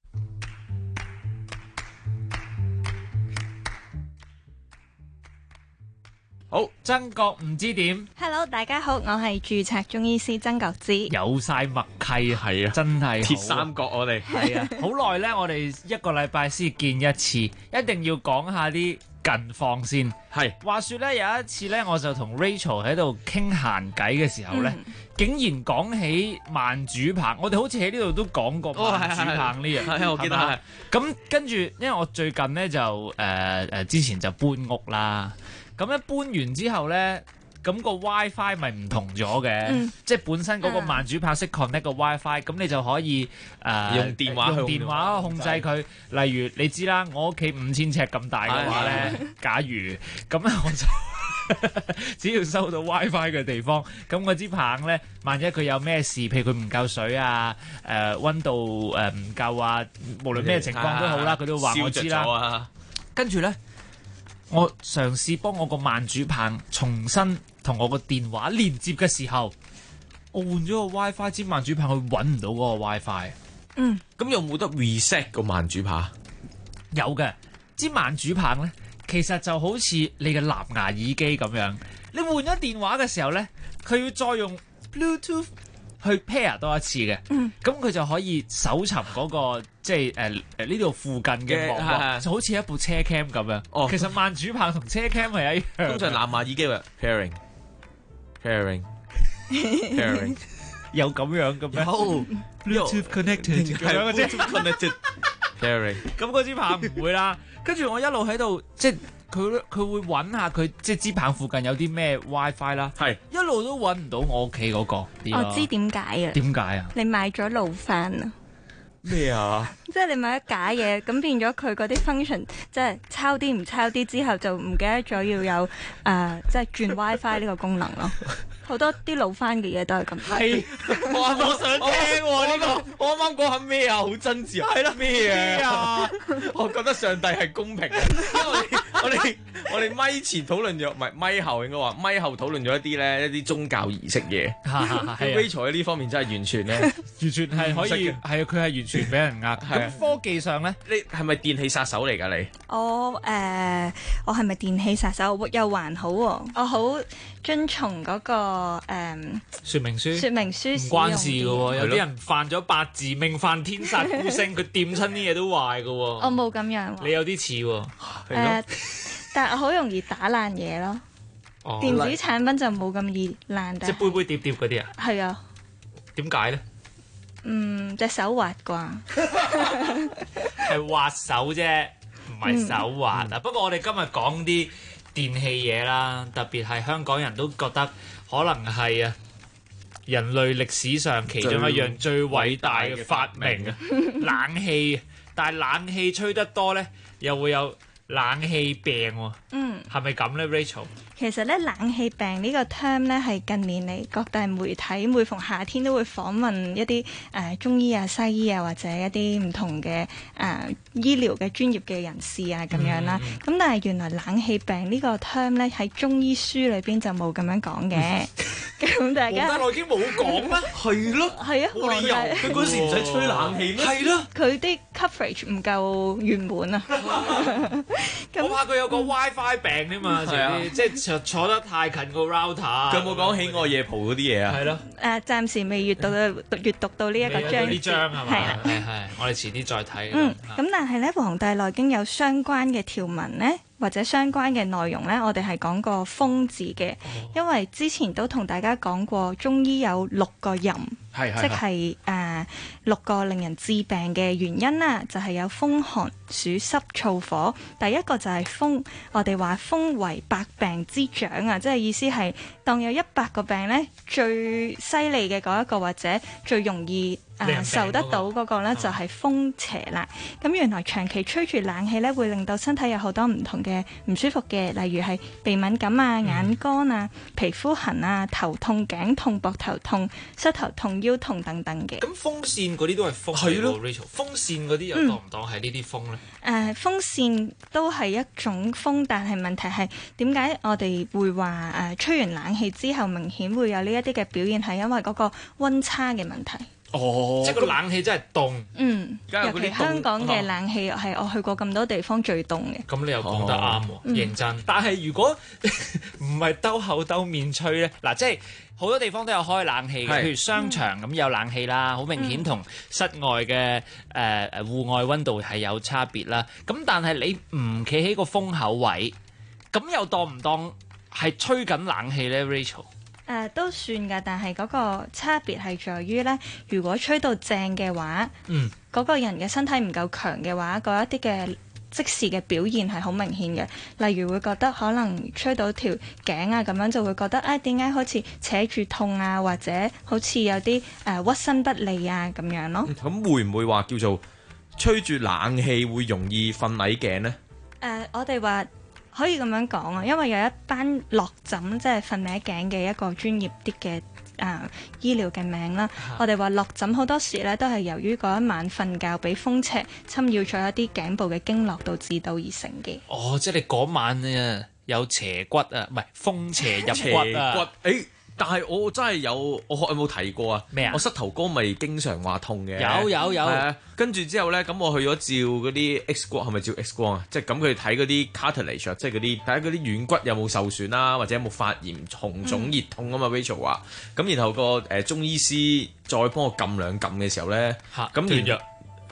好，曾國唔知點 Hello， 大家好，我係註冊中醫師曾國芝， 有晒默契係啊， 真係鐵三角我哋係啊，好耐咧，我哋1個禮拜先見一次，一定要講下啲近況先。係話說咧，有一次咧，我就同 Rachel 喺度傾閒偈嘅時候咧，竟然講起慢煮棒，我哋好似喺呢度都講過慢煮棒呢樣， 係我記得係。 咁跟住，因為我最近咧就之前就搬屋啦。咁一搬完之後咧，咁個 WiFi 咪唔同咗嘅，即係本身嗰個慢煮棒識 connect 個 WiFi，咁你就可以用電話控制佢。例如你知啦，我屋企5000尺咁大嘅話咧，假如咁咧我就只要收到 WiFi 嘅地方，咁嗰支棒咧，萬一佢有咩事，譬如佢唔夠水啊，溫度唔夠啊，無論咩情況都好啦，佢都話我知啦。跟住咧，我嘗試幫我個慢煮棒重新同我個電話連接嘅時候，我換咗個 WiFi，支慢煮棒佢揾唔到嗰個 WiFi。 咁有冇得 reset 個慢煮棒？ 有嘅，支慢煮棒咧，其實就好似你嘅藍牙耳機咁樣，你換咗電話嘅時候咧，佢要再用 Bluetooth 去 pair 多一次嘅，咁佢就可以搜尋嗰個即係呢度附近嘅網絡，就好似一部車 cam 咁樣。哦，其實慢煮棒同車 cam 係一樣。 通常藍牙耳機話 pairing， 有咁樣嘅咩？ 有 Bluetooth connected 咁樣嘅啫。 Bluetooth connected pairing。 咁嗰支棒唔會啦。跟住我一路喺度即係。佢會揾下佢即係支棒附近有啲咩 WiFi 啦，係一路都揾唔到我屋企嗰個。 我知點解啊？ 點解啊？ 你買咗老翻啊？ 咩啊？ 即係你買咗假嘢，咁變咗佢嗰啲 function， 即係抄啲唔抄啲之後，就唔記得咗要有即係轉 WiFi 呢個功能咯。好多啲老翻嘅嘢都係咁。 係，我想聽喎呢個。我啱啱講下咩啊？好真摯啊！係啦，咩啊？我覺得上帝係公平嘅，因為我哋咪前討論咗，唔係咪後應該話咪後討論咗一啲宗教儀式嘢。Rachel 喺呢方面真係完全咧， 完全係可以係啊！佢係完全俾人呃。咁科技上咧， 你係咪電器殺手嚟㗎？你我係咪電器殺手？又還好喎，我好遵從嗰個說明書唔關事嘅喎，有啲人犯咗八字命犯天煞孤星，佢掂親啲嘢都壞嘅喎。 我冇咁樣喎。 你有啲似喎。 但係我好容易打爛嘢咯。電子產品就冇咁易爛。 即係杯杯碟碟嗰啲啊？ 係啊。 點解咧？ 隻手滑啩。 係滑手啫，唔係手滑啊。不過我哋今日講啲電器嘢啦，特別係香港人都覺得可能係人類歷史上其中一樣最偉大嘅發明啊，冷氣。但係冷氣吹得多咧，又會有冷氣病喎。係咪咁咧 Rachel？ 其實咧，冷氣病呢個 term 咧係近年嚟各大媒體每逢夏天都會訪問一啲中醫啊、西醫啊，或者一啲唔同嘅醫療嘅專業嘅人士啊咁樣啦。咁但係原來冷氣病呢個 term 咧喺中醫書裏邊就冇咁樣講嘅。咁大家黃大內已經冇講咩？係咯， 係啊， 冇理由佢嗰時唔使吹冷氣咩？係咯， 佢啲 coverage 唔夠圓滿啊。 我怕佢有個 WiFi 病添嘛，即係坐得太近個 router。 佢有冇講喜愛夜蒲嗰啲嘢啊？ 係咯。 暫時未閱讀到呢一個章。 呢章係嘛？係，我哋遲啲再睇。 咁但係咧，《黃帝內經》有相關嘅條文咧，或者相關嘅內容咧，我哋係講過風字嘅，因為之前都同大家講過，中醫有6個淫即係6個令人致病嘅原因啦，就係有風寒暑濕燥火。第一個就係風，我哋話風為百病之長啊，即係意思係當有100個病呢，最犀利嘅嗰一個或者最容易受得到嗰個呢，就係風邪啦。咁原來長期吹住冷氣呢，會令到身體有好多唔同嘅唔舒服嘅，例如係鼻敏感啊、眼乾啊、皮膚痕啊、頭痛、頸痛、膊頭痛、膝頭痛、腰痛等等嘅。 咁風扇嗰啲都係風嚟喎 Rachel，風扇嗰啲又當唔當係呢啲風呢？ 風扇都係一種風，但係問題係點解我哋會話吹完冷氣之後明顯會有呢一啲嘅表現，係因為嗰個溫差嘅問題。 即係個冷氣真係凍。 尤其香港嘅冷氣係我去過咁多地方最凍嘅。 咁你又講得啱喎，認真。但係如果唔係兜口兜面吹咧，嗱，即係好多地方都有開冷氣嘅，譬如商場咁有冷氣啦，好明顯同室外嘅戶外溫度係有差別啦。咁但係你唔企喺個風口位，咁又當唔當係吹緊冷氣咧 Rachel？ 都算㗎，但係嗰個差別係在於呢，如果吹到正嘅話，嗰個人嘅身體唔夠強嘅話，嗰一啲嘅即時嘅表現係好明顯嘅。例如會覺得可能吹到條頸啊，咁樣就會覺得點解好似扯住痛啊，或者好似有啲屈身不利啊咁樣咯。 咁會唔會話叫做吹住冷氣會容易瞓捩頸呢？ 我哋話可以咁樣講啊，因為有一班落枕即係瞓捩頸嘅一個專業啲嘅醫療嘅名啦。我哋話落枕好多時咧都係由於嗰一晚瞓覺俾風邪侵擾咗一啲頸部嘅經絡導致到而成嘅。 即係你嗰晚有邪骨啊，唔係風邪入骨啊。 但係我真係我有冇提過啊？咩啊？我膝頭哥咪經常話痛嘅。有。跟住之後咧，咁我去咗照嗰啲 X 光，係咪照 X 光啊？即係咁佢睇嗰啲 cartilage，即係嗰啲睇下嗰啲軟骨有冇受損啦，或者有冇發炎、紅腫、熱痛啊嘛。Rachel 話，咁然後個中醫師再幫我撳兩撳嘅時候咧，咁斷藥。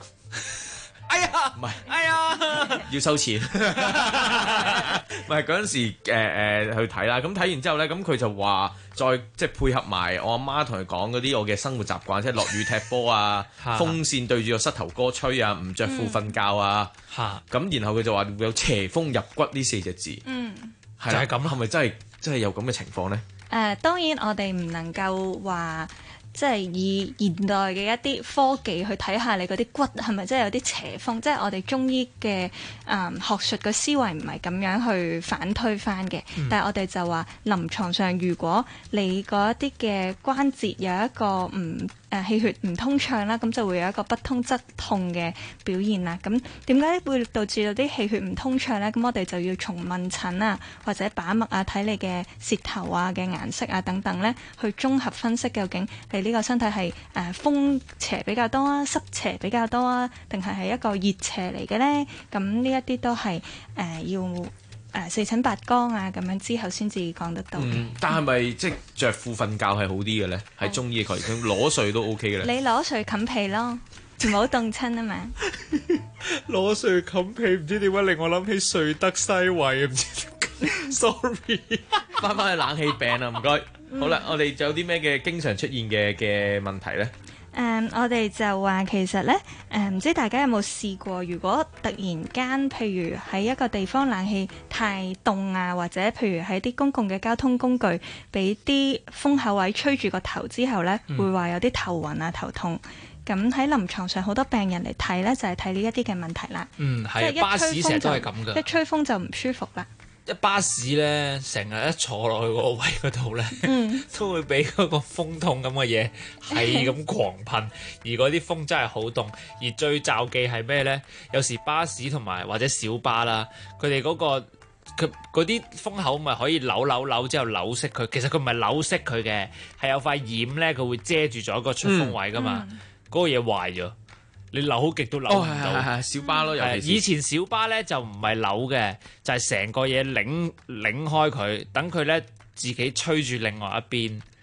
唔係，要收錢。唔係嗰陣時去睇啦，咁睇完之後咧，咁佢就話再即係配合埋我阿媽同佢講嗰啲我嘅生活習慣，即係落雨踢波啊，風扇對住個膝頭哥吹啊，唔着褲瞓覺啊，咁然後佢就話會有邪風入骨呢4隻字，係啦，咁係咪真係有咁嘅情況咧？ 當然我哋唔能夠話。即係以現代嘅一啲科技去睇下你嗰啲骨係咪真係有啲邪風，即係我哋中醫嘅學術嘅思維唔係咁樣去反推翻嘅。但係我哋就話臨床上，如果你嗰一啲嘅關節有一個氣血唔通暢啦，咁就會有一個不通則痛嘅表現啦。咁點解會導致到啲氣血唔通暢呢？咁我哋就要從問診啊，或者把脈啊，睇你嘅舌頭啊嘅顏色啊等等呢，去綜合分析究竟你呢個身體係風邪比較多啊，濕邪比較多啊，定係一個熱邪嚟嘅呢？咁呢一啲都係要四診八綱啊，咁樣之後先至講得到。 但係咪即係着褲瞓覺係好啲嘅咧？喺中醫嘅概念，攞睡都 OK 嘅咧。 你攞睡冚被咯，唔好凍親啊嘛。 攞睡冚被唔知點解令我諗起睡得西位，唔知點解。Sorry， 翻去冷氣病啊，唔該。好啦，我哋仲有啲咩嘅經常出現嘅問題咧？ 我哋就話其實咧，唔知大家有冇試過，如果突然間，譬如喺一個地方冷氣太凍啊，或者譬如喺啲公共嘅交通工具俾啲風口位吹住個頭之後咧，會話有啲頭暈啊、頭痛。咁喺臨床上好多病人嚟睇咧，就係睇呢一啲嘅問題啦。 係巴士成日都係咁噶， 一吹風就唔舒服啦。 一巴士咧，成日一坐落去嗰個位嗰度咧，都會俾嗰個風筒咁嘅嘢係咁狂噴，而嗰啲風真係好凍。而最罩忌係咩咧？有時巴士同埋或者小巴啦，佢哋嗰啲風口咪可以扭之後扭熄佢。其實佢唔係扭熄佢嘅，係有塊掩咧，佢會遮住咗個出風位噶嘛。嗰個嘢壞咗。你扭極都扭唔到， 小巴咯，尤其是以前小巴咧就唔係扭嘅，就係成個嘢擰開佢，等佢咧自己吹住另外一邊，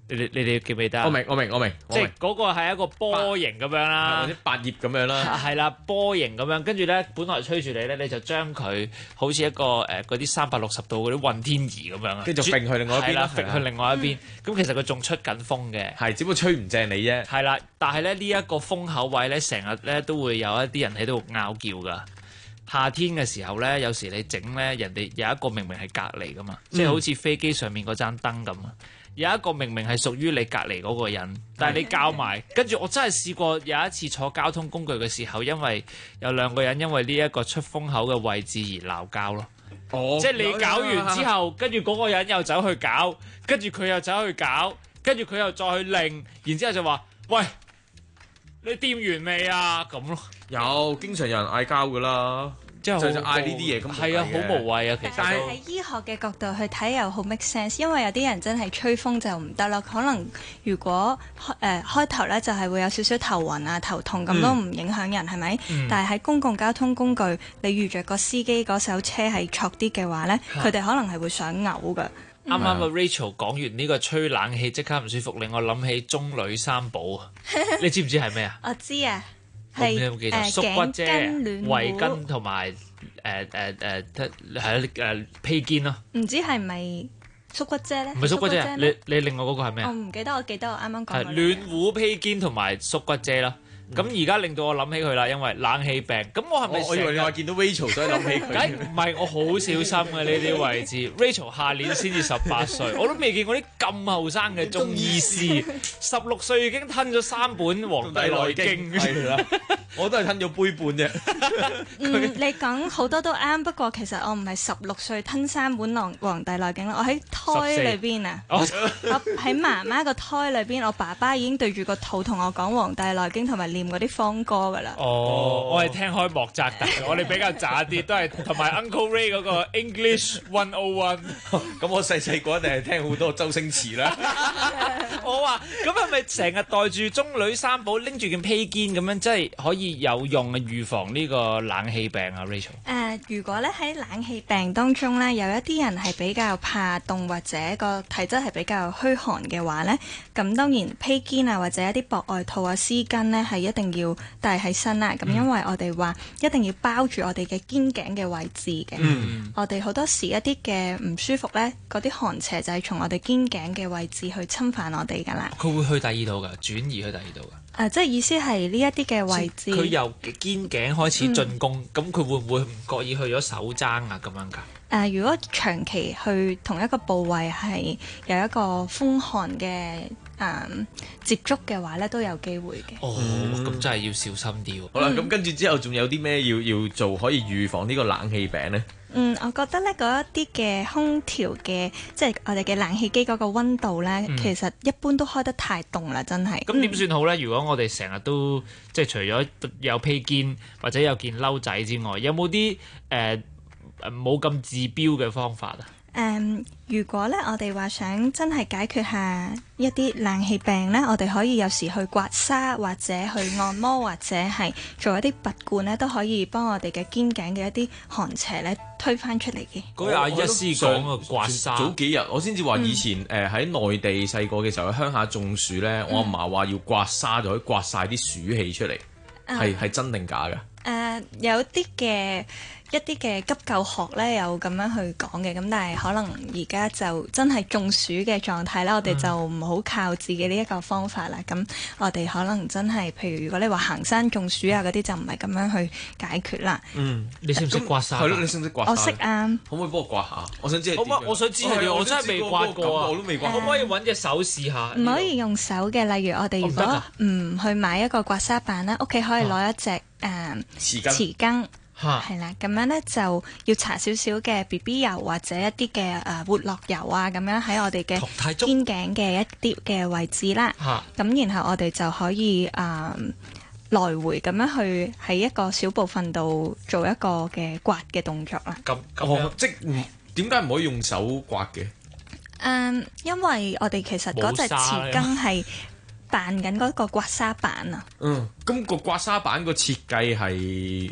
你哋記唔記得？ 我明， 即係嗰個係一個波形咁樣啦， 或者8葉咁樣啦， 係啦，波形咁樣，跟住咧本來吹住你咧，你就將佢好似一個嗰啲360度嗰啲混天兒咁樣啊， 跟住就揈去另外一邊啦， 揈去另外一邊。咁其實佢仲出緊風嘅， 係只不過吹唔正你啫。 係啦，但係咧呢一個風口位咧，成日咧都會有一啲人喺度拗撬㗎。夏天嘅時候咧，有時你整咧，人哋有一個明明係隔離㗎嘛，即係好似飛機上面嗰盞燈咁啊。有一個明明係屬於你隔離嗰個人，但係你較埋，跟住我真係試過有一次坐交通工具嘅時候，因為有2個人因為呢一個出風口嘅位置而鬧交咯。即係你搞完之後，跟住嗰個人又走去搞，跟住佢又走去搞，跟住佢又再去擰，然之後就話：喂，你掂完未啊？咁咯， 有經常有人嗌交㗎啦。就嗌呢啲嘢咁係啊，好無謂啊，其實。 但係喺醫學嘅角度去睇又好 make sense，因為有啲人真係吹風就唔得咯。可能如果開頭咧就係會有少少頭暈啊、頭痛咁都唔影響人係咪？但係喺公共交通工具，你遇着個司機嗰手車係錯啲嘅話咧，佢哋可能係會想嘔㗎。 啱啱啊 Rachel 講完呢個吹冷氣即刻唔舒服，令我諗起中女三寶啊！你知唔知係咩啊？ 我知啊。 係縮骨遮、圍巾同埋披肩咯。 唔知係咪縮骨遮咧？ 唔係縮骨遮，你另外嗰個係咩啊？ 我唔記得，我記得我啱啱講。 係暖壺披肩同埋縮骨遮啦。咁而家令到我諗起佢啦，因為冷氣病。咁我係咪？ 我以為你話見到 Rachel 所以諗起佢。 唔係，我好小心嘅呢啲位置。Rachel 下年先至18歲，我都未見過啲咁後生嘅中醫師。16歲已經吞咗3本《黃帝內經》。 係啦，我都係吞咗杯半啫。 你講好多都啱，不過其實我唔係16歲吞3本《黃帝內經》啦，我喺胎裏邊啊，我喺媽媽個胎裏邊，我爸爸已經對住個肚同我講《黃帝內經》同埋念嗰啲方歌噶啦。 哦，我係聽開莫扎特，我哋比較渣啲，都係同埋 Uncle Ray 嗰個 English 101。 咁我細個一定係聽好多周星馳啦。 我話咁係咪成日袋住中女三寶，拎住件披肩咁樣，真係可以有用嘅預防呢個冷氣病啊 ？Rachel？ 如果咧喺冷氣病當中咧，有一啲人係比較怕凍或者個體質係比較虛寒嘅話咧，咁當然披肩啊或者一啲薄外套啊、絲巾咧係一定要帶喺身啦。咁因為我哋話一定要包住我哋嘅肩頸嘅位置嘅。我哋好多時一啲嘅唔舒服咧，嗰啲寒邪就係從我哋肩頸嘅位置去侵犯我哋噶啦。 佢會去第二度㗎，轉移去第二度㗎。 即係意思係呢一啲嘅位置， 佢由肩頸開始進攻，咁佢會唔會唔覺意去咗手踭啊咁樣㗎？ 如果長期去同一個部位係有一個風寒嘅接觸嘅話咧，都有機會嘅。 咁真係要小心啲喎。 好啦，咁跟住之後仲有啲咩要做可以預防呢個冷氣病呢？ 我覺得咧嗰一啲嘅空調嘅，即係我哋嘅冷氣機嗰個溫度咧，其實一般都開得太凍啦，真係。 咁點算好咧？如果我哋成日都即係除咗有披肩或者有件褸仔之外，有冇啲冇咁治標嘅方法啊？ 如果咧我哋話想真係解決下一啲冷氣病咧，我哋可以有時去刮痧或者去按摩或者係做一啲拔罐咧，都可以幫我哋嘅肩頸嘅一啲寒邪咧推返出嚟嘅。 嗰日阿一師講嘅刮痧， 早幾日我先至話以前喺內地細個嘅時候喺鄉下中暑咧，我阿嫲話要刮痧就可以刮晒啲暑氣出嚟，係真定假㗎？ 有啲嘅一啲嘅急救學咧有咁樣去講嘅，咁但係可能而家就真係中暑嘅狀態啦，我哋就唔好靠自己呢一個方法啦。咁我哋可能真係，譬如如果你話行山中暑啊嗰啲，就唔係咁樣去解決啦。 你識唔識刮痧？ 係咯，你識唔識刮痧？ 我識啊。 可唔可以幫我刮下？我想知係點。我想知係點，我真係未刮過啊！ 我都未刮。 可唔可以揾隻手試下？ 唔可以用手嘅，例如我哋如果唔去買一個刮痧板啦，屋企可以攞一隻匙羹。係啦，咁樣咧就要搽少少嘅 BB 油或者一啲嘅活絡油啊，咁樣喺我哋嘅肩頸嘅一啲嘅位置啦。咁然後我哋就可以來回咁樣去喺一個小部分度做一個嘅刮嘅動作啦。 即點解唔可以用手刮嘅？ 因為我哋其實嗰隻匙羹係扮緊嗰個刮痧板啊。 咁個刮痧板個設計係。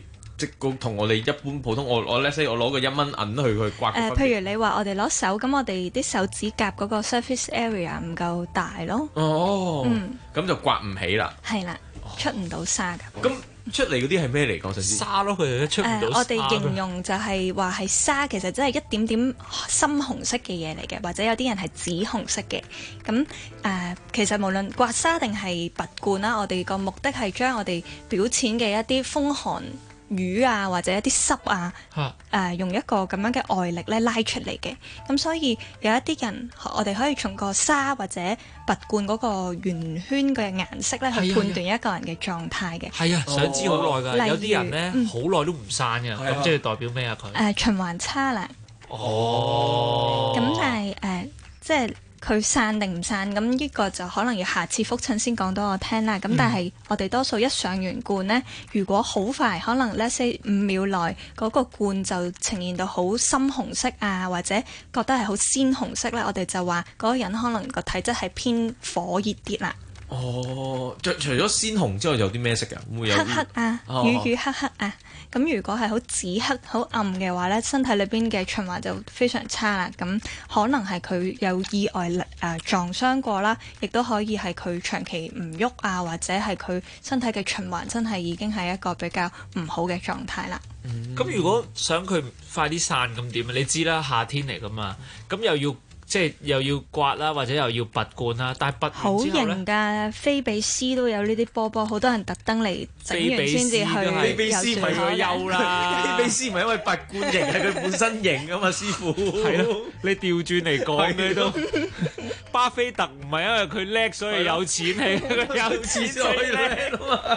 即同我哋一般普通我 let's say 我攞個1蚊銀去刮。 譬如你話我哋攞手，咁我哋啲手指甲嗰個 surface area 唔夠大咯。 哦，咁就刮唔起啦。 係啦，出唔到沙㗎。 咁出嚟嗰啲係咩嚟講？ 沙咯，佢哋出唔到沙。 我哋形容就係話係沙，其實真係一點點深紅色嘅嘢嚟嘅，或者有啲人係紫紅色嘅。咁其實無論刮沙定係拔罐啦，我哋個目的係將我哋表淺嘅一啲風寒瘀啊，或者一啲濕啊，用一個咁樣嘅外力咧拉出嚟嘅。咁所以有一啲人，我哋可以從個沙或者拔罐嗰個圓圈嘅顏色咧去判斷一個人嘅狀態嘅。 係啊，想知好耐㗎。有啲人咧好耐都唔散㗎，咁即係代表咩啊？佢循環差啦。 哦。 咁但係即係佢散定唔散，咁呢個就可能要下次覆診先講到我聽啦。咁但係我哋多數一上完罐呢，如果好快，可能let's say 5秒內嗰個罐就呈現到好深紅色啊，或者覺得係好鮮紅色咧，我哋就話嗰個人可能個體質係偏火熱啲啦。 哦，除咗鮮紅之外，有啲咩色㗎？會有黑黑啊，瘀瘀黑黑啊。咁如果係好紫黑、好暗嘅話咧，身體裏邊嘅循環就非常差啦。咁可能係佢有意外撞傷過啦，亦都可以係佢長期唔喐啊，或者係佢身體嘅循環真係已經係一個比較唔好嘅狀態啦。 咁如果想佢快啲散咁點啊？你知啦，夏天嚟㗎嘛，咁又要刮啦，或者又要拔罐啦，但係拔完之後咧，好型㗎，菲比斯都有呢啲波波，好多人特登嚟整完先至去。 菲比斯咪佢休啦，菲比斯唔係因為拔罐型，係佢本身型啊嘛，師傅。 係咯，你調轉嚟講咩都。巴菲特唔係因為佢叻所以有錢，係佢有錢所以叻啊嘛。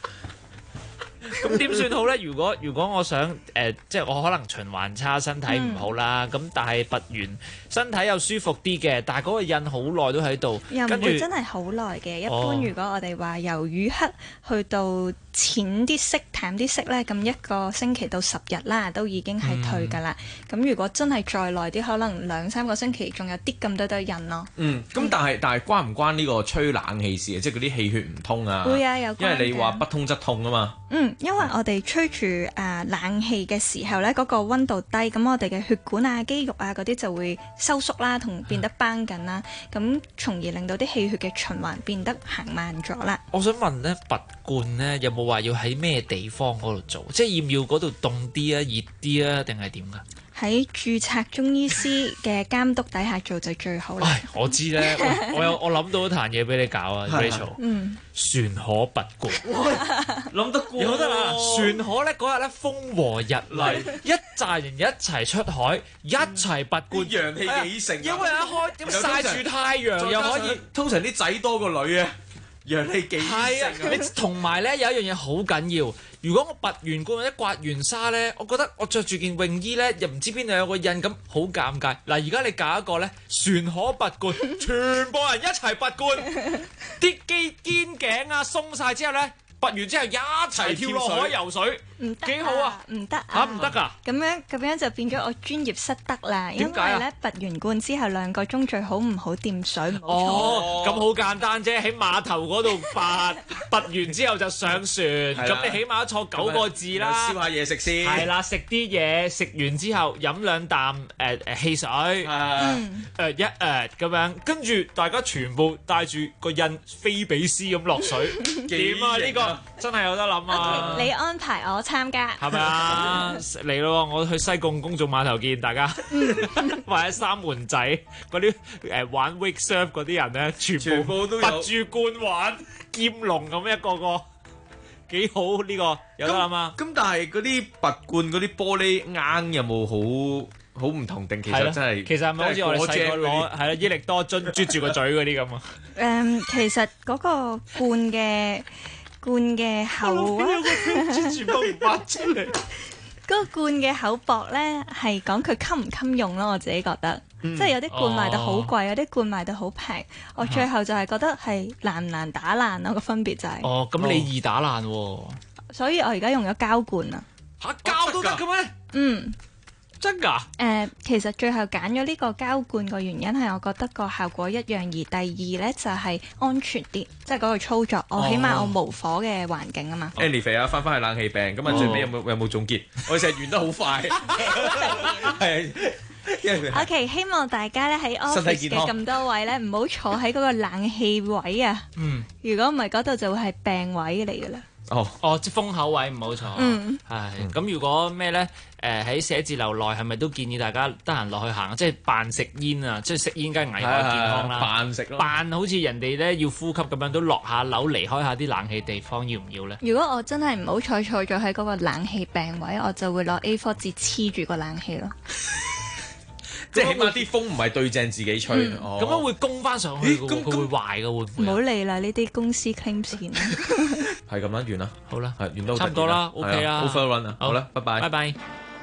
咁點算好咧？如果我想即係我可能循環差，身體唔好啦，咁但係拔完身體又舒服啲嘅，但係嗰個印好耐都喺度， 又唔會真係好耐嘅。一般如果我哋話由瘀黑去到淺啲色、淡啲色咧，咁1個星期到10日啦，都已經係退㗎啦。咁如果真係再耐啲，可能2-3個星期，仲有啲咁多印咯。 咁但係關唔關呢個吹冷氣事啊？即係嗰啲氣血唔通啊？ 會啊，有關嘅。 因為你話不通則痛啊嘛。 因為我哋吹住冷氣嘅時候咧，嗰個溫度低，咁我哋嘅血管啊、肌肉啊嗰啲就會收縮啦，同變得繃緊啦，咁從而令到啲氣血嘅循環變得行慢咗啦。 我想問咧，拔罐咧有冇話要喺咩地方嗰度做？即係要唔要嗰度凍啲啊、熱啲啊，定係點㗎？ 喺註冊中醫師嘅監督底下做就最好啦。 我知咧，我諗到一壇嘢俾你搞啊 ，Rachel。船河拔罐， 諗得過。 有得啦！船河咧嗰日咧風和日麗，一紮人一齊出海，一齊拔罐， 陽氣幾盛。 因為一開咁曬住太陽又可以， 通常啲仔多過女啊。陽氣幾盛啊！ 你同埋咧有一樣嘢好緊要，如果我拔完罐或者刮完沙咧，我覺得我着住件泳衣咧，又唔知邊度有個印咁，好尷尬。嗱，而家你搞一個咧，船河拔罐，全部人一齊拔罐，啲肩頸啊鬆晒之後咧，拔完之後一齊跳落海游水， 唔得， 幾好啊！ 唔得嚇唔得㗎？ 咁樣就變咗我專業失德啦。因為咧拔完罐之後2個鐘最好唔好掂水。 咁好簡單啫，喺碼頭嗰度拔完之後就上船，咁你起碼坐9個字啦。 燒下嘢食先。 係啦，食啲嘢，食完之後飲2啖汽水，咁樣，跟住大家全部帶住個印菲比斯咁落水，點啊？呢個真係有得諗啊！ 你安排我參加係咪啊？嚟咯！我去西貢公眾碼頭見大家，或者三門仔嗰啲玩 wake surf 嗰啲人咧，全部都拔住罐玩劍龍咁一個幾好呢個有得諗啊！ 咁但係嗰啲拔罐嗰啲玻璃罌有冇好唔同定？其實真係其實係咪好似我哋細個攞係啦益力多樽啜住個嘴嗰啲咁啊？ 其實嗰個罐嘅口啊， 全部唔拔出嚟。 嗰個罐嘅口薄咧，係講佢襟唔襟用咯。我自己覺得，即係有啲罐賣到好貴，有啲罐賣到好平。我最後就係覺得係難唔難打爛咯，個分別就係。 咁你易打爛喎。 所以我而家用咗膠罐啊。 嚇膠都得嘅咩？ 真㗎？ 其實最後揀咗呢個膠罐個原因係我覺得個效果一樣，而第二呢就係安全啲，即係嗰個操作，我起碼我無火嘅環境啊嘛。 Annie 肥啊，翻去冷氣病，咁啊最尾有冇總結？我哋成日完得好快，係。 OK， 希望大家咧喺 office 嘅咁多位咧，唔好坐喺嗰個冷氣位啊。如果唔係嗰度就會係病位嚟㗎啦。 即風口位唔好坐。係咁，如果咩咧？喺寫字樓內係咪都建議大家得閒落去行？即係扮食煙啊！即係食煙梗係危害健康啦。扮食咯，扮好似人哋咧要呼吸咁樣，都落下樓離開下啲冷氣地方，要唔要咧？ 如果我真係唔好坐咗喺嗰個冷氣病位，我就會攞 A4 紙黐住個冷氣咯。 即係起碼啲風唔係對正自己吹， 咁樣會攻翻上去嘅，佢會壞嘅，會唔會？ 唔好理啦，呢啲公司 claim 先。 係咁啦，完啦， 好啦， 完到差唔多啦 ，OK 啦 ，overrun 啦，好啦，拜拜， 拜拜。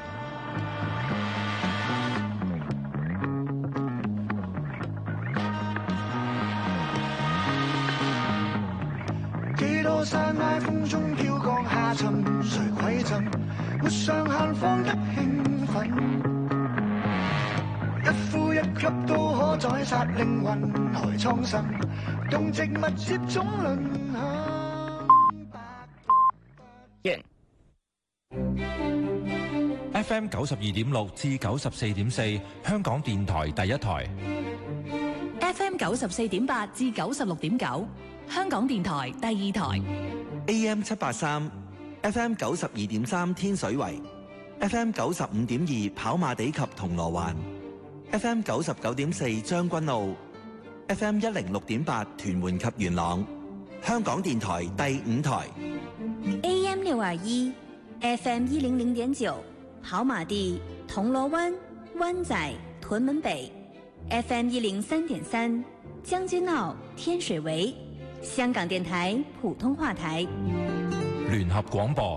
幾多山崖風中飄降下沉，誰饋贈？沒上限方得興奮。一呼一吸都可宰殺靈魂，來創新，動植物接種輪響。FM 92.6至94.4，香港電台第一台。 FM 94.8至96.9，香港電台第二台。 AM 783 ，FM 92.3天水圍 ，FM 95.2跑馬地及銅鑼灣。FM 99.4將軍澳 ，FM 106.8屯門及元朗，香港電台第五台 ，AM 621，FM 100.9跑馬地、銅鑼灣、灣仔、屯門北 ，FM 103.3將軍澳、天水圍，香港電台普通話台， 聯合廣播。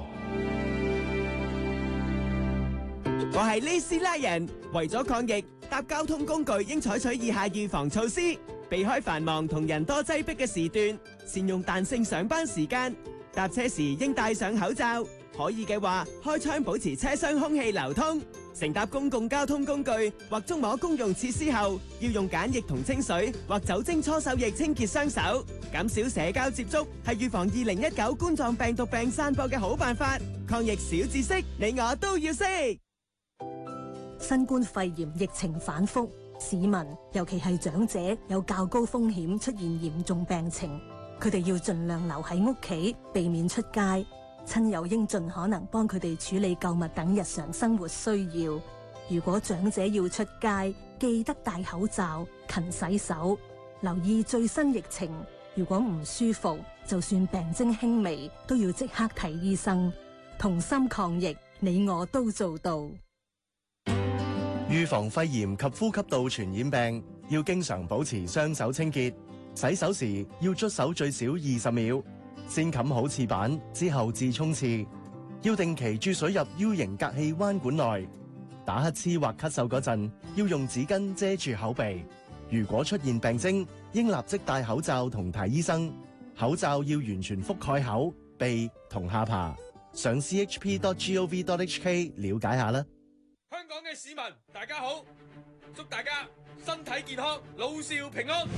我係呢斯拉人，為咗抗疫，搭交通工具應採取以下預防措施：避開繁忙同人多擠迫嘅時段，善用彈性上班時間，搭車時應戴上口罩，可以嘅話開窗保持車廂空氣流通。乘搭公共交通工具或觸摸公用設施後，要用梘液同清水或酒精搓手液清潔雙手。減少社交接觸係預防2019冠狀病毒病散播嘅好辦法。抗疫小知識，你我都要識。 新冠肺炎疫情反覆，市民尤其係長者有較高風險出現嚴重病情，佢哋要盡量留喺屋企，避免出街。親友應盡可能幫佢哋處理購物等日常生活需要。如果長者要出街，記得戴口罩、勤洗手，留意最新疫情。如果唔舒服，就算病徵輕微，都要即刻睇醫生。同心抗疫，你我都做到。 預防肺炎及呼吸道傳染病，要經常保持雙手清潔。洗手時要捽手最少20秒，先冚好廁板，之後至沖廁。要定期注水入 U 型隔氣彎管內。打乞嗤或咳嗽嗰陣，要用紙巾遮住口鼻。如果出現病徵，應立即戴口罩同睇醫生。口罩要完全覆蓋口、鼻同下巴。上 chp.gov.hk 了解下啦。 香港嘅市民，大家好，祝大家身體健康，老少平安。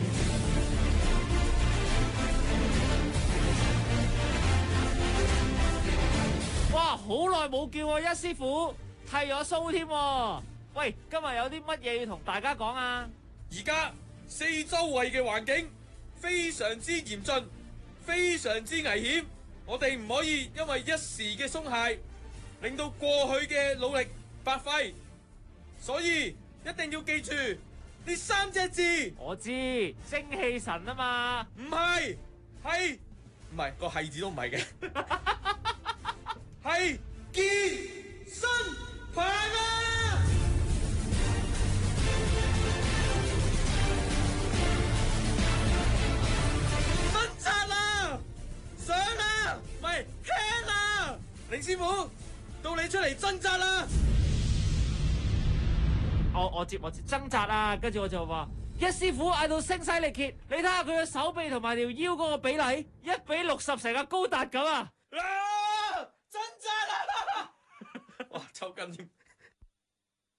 哇，好耐冇叫我一師傅剃咗鬚添。喂，今日有啲乜嘢要同大家講啊？ 而家四周圍嘅環境非常之嚴峻，非常之危險，我哋唔可以因為一時嘅鬆懈，令到過去嘅努力白費，所以一定要記住呢3隻字。 我知，精氣神啊嘛。 唔係，係唔係個係字都唔係嘅，係健身棒啊！掙扎啦，上啦，唔係聽啦，凌師傅。到你出嚟掙扎啦！ 我接掙扎啦，跟住我就話一師傅嗌到聲嘶力竭，你睇下佢嘅手臂同埋條腰嗰個比例1比60，成個高達咁啊！ 掙扎啦！哇，抽筋添。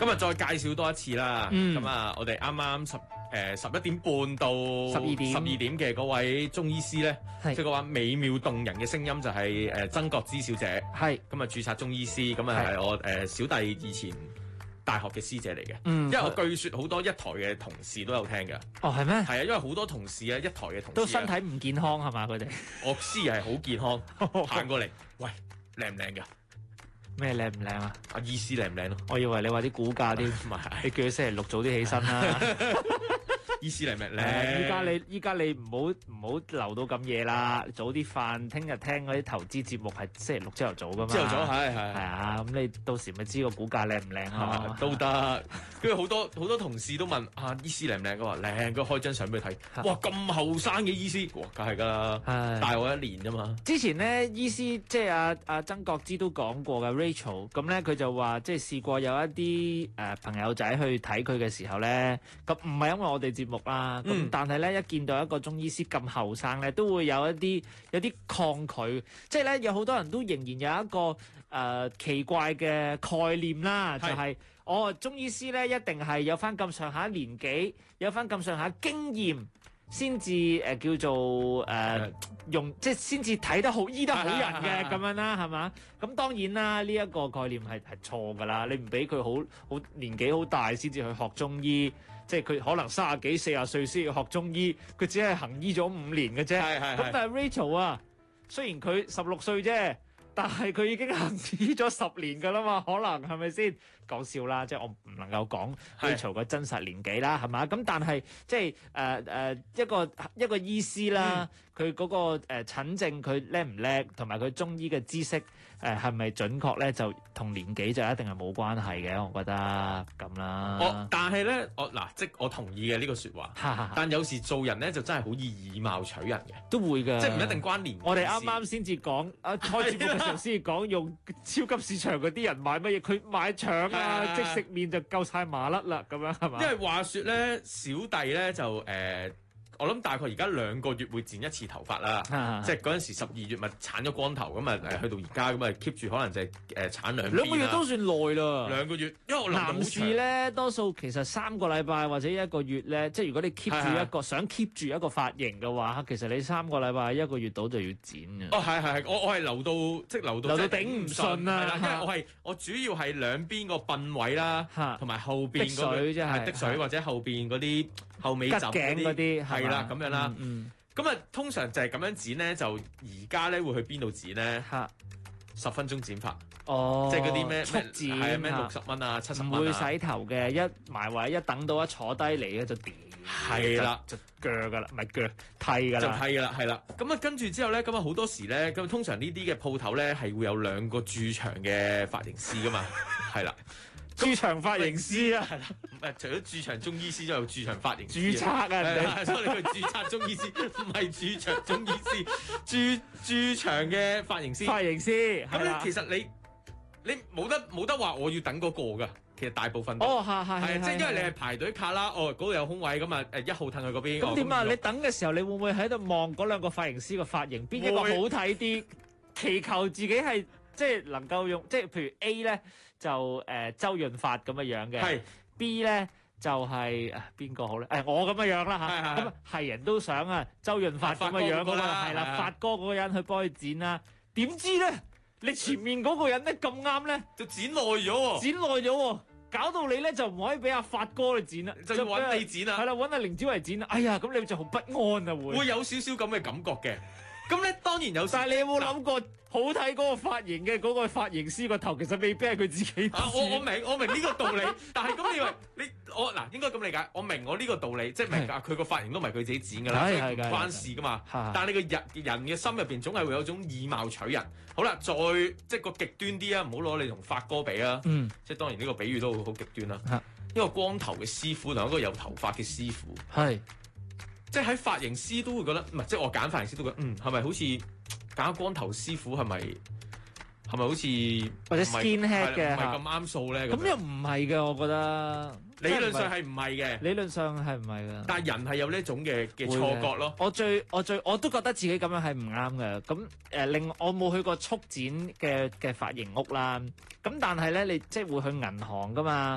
今日再介紹多一次啦。咁啊，我哋啱啱11點半到12點嘅嗰位中醫師咧，即係嗰位美妙動人嘅聲音就係曾國芝小姐。係咁啊，註冊中醫師，咁啊係我小弟以前大學嘅師姐嚟嘅。因為我據說好多一台嘅同事都有聽嘅。哦，係咩？係啊，因為好多同事啊，一台嘅同事都身體唔健康係嘛？佢哋我師係好健康，行過嚟，喂，靚唔靚㗎？ 咩靚唔靚啊？ 阿醫師靚唔靚咯？ 我以為你話啲股價啲， 唔係， 你叫佢星期六早啲起身啦。 醫師靚唔靚？ 依家你唔好留到咁夜啦，早啲瞓。聽日聽嗰啲投資節目係星期六朝頭早噶嘛？ 朝頭早係啊，咁你到時咪知個股價靚唔靚咯？ 都得。跟住好多同事都問啊，醫師靚唔靚？佢話靚，佢開張相俾佢睇。哇，咁後生嘅醫師，哇，梗係㗎啦，大我1年啫嘛。 之前咧，醫師即係阿曾國芝都講過嘅 Rachel， 咁咧佢就話即係試過有一啲朋友仔去睇佢嘅時候咧，咁唔係因為我哋節目啦，咁但係咧一見到一個中醫師咁後生咧，都會有啲抗拒，即係咧有好多人都仍然有一個奇怪嘅概念啦，就係中醫師咧一定係有翻咁上下年紀，有翻咁上下經驗，先至叫做用即係先至睇得好醫得好人嘅咁樣啦，係嘛？咁當然啦，呢一個概念係錯㗎啦。你唔俾佢好年紀好大先至去學中醫，即係佢可能30幾40歲先要學中醫，佢只係行醫咗5年嘅啫。咁但係 Rachel 啊，雖然佢16歲啫，但係佢已經行醫咗10年㗎啦嘛，可能係咪先？講笑啦，即係我唔能夠講 Rachel 嘅真實年紀啦，係嘛？咁但係即係一個醫師啦，佢嗰個診症佢叻唔叻，同埋佢中醫嘅知識係咪準確咧，就同年紀就一定係冇關係嘅，我覺得咁啦。 但係咧，即我同意嘅呢個説話。但有時做人咧就真係好易以貌取人嘅， 都會㗎， 即係唔一定關年紀。 我哋啱啱先至講開節目嘅時候先至講用超級市場嗰啲人買乜嘢，佢買腸即食麵就夠晒麻甩啦，咁樣係嘛？ 因為話說咧，小弟咧就我諗大概而家2個月會剪一次頭髮啦，即係嗰陣時12月咪鏟咗光頭咁啊，去到而家咁啊 keep 住可能就係鏟2邊。 2個月都算耐啦。 2個月，因為我男士咧多數其實3個禮拜或者1個月咧，即係如果你 keep 住一個想 keep 住一個髮型嘅話，其實你3個禮拜1個月到就要剪嘅。 係，我係留到頂唔順啊！ 因為我主要係兩邊個鬢位啦，同埋後邊嗰個滴水或者後邊嗰啲後尾枕嗰啲係啦，咁樣啦。咁啊，通常就係咁樣剪咧，就而家咧會去邊度剪咧？10分鐘剪髮。即係嗰啲咩速剪，係啊，咩60蚊啊，70蚊啊。唔會洗頭嘅，一埋位一等到一坐低嚟咧就掉。 係啦，就鋸噶啦，唔係鋸剃㗎啦。 就剃㗎啦，係啦。咁啊，跟住之後咧，咁啊好多時咧，咁通常呢啲嘅鋪頭咧係會有2個駐場嘅髮型師噶嘛，係啦。 駐場髮型師啊， 係除咗駐場中醫師，仲有駐場髮型師。 註冊啊， 係，所以佢註冊中醫師，唔係駐場中醫師，駐場嘅髮型師。 髮型師， 咁咧，其實你冇得話我要等嗰個㗎。其實大部分係即係因為你係排隊卡啦，嗰度有空位咁啊，1號褪去嗰邊。 咁點啊？你等嘅時候，你會唔會喺度望嗰2個髮型師個髮型邊一個好睇啲？祈求自己係即係能夠用，即係譬如 A 咧就周潤發咁嘅樣嘅，係 B 咧就係邊個好咧？我咁嘅樣啦嚇，咁係人都想啊周潤發咁嘅樣㗎嘛，係啦，發哥嗰個人去幫佢剪啦，點知咧？你前面嗰個人咧咁啱咧， 就剪耐咗喎， 搞到你咧就唔可以俾阿發哥去剪啦， 就要揾你剪啦， 係啦，揾阿凌子維剪啦，哎呀，咁你就好不安啊， 會有少少咁嘅感覺嘅。咁咧當然有， 但係你有冇諗過好睇嗰個髮型嘅嗰個髮型師個頭，其實未必係佢自己剪。 我明呢個道理，但係咁你話應該咁理解，我明我呢個道理，即係明佢個髮型都唔係佢自己剪㗎啦，所以唔關事㗎嘛。但係你個人嘅心入邊總係會有種以貌取人。好啦，再即係個極端啲啊，唔好攞你同發哥比啊。即係當然呢個比喻都好極端啦。一個光頭嘅師傅同一個有頭髮嘅師傅，係。即係喺髮型師都會覺得，唔係即係我揀髮型師都覺得，係咪好似揀光頭師傅係咪好似或者 skinhead 嘅唔係咁啱數咧？ 咁又唔係嘅，我覺得理論上係唔係嘅， 理論上係唔係嘅。 但係人係有呢一種嘅錯覺咯。 我都覺得自己咁樣係唔啱嘅。咁另我冇去過速剪嘅髮型屋啦。咁但係咧，你即係會去銀行噶嘛？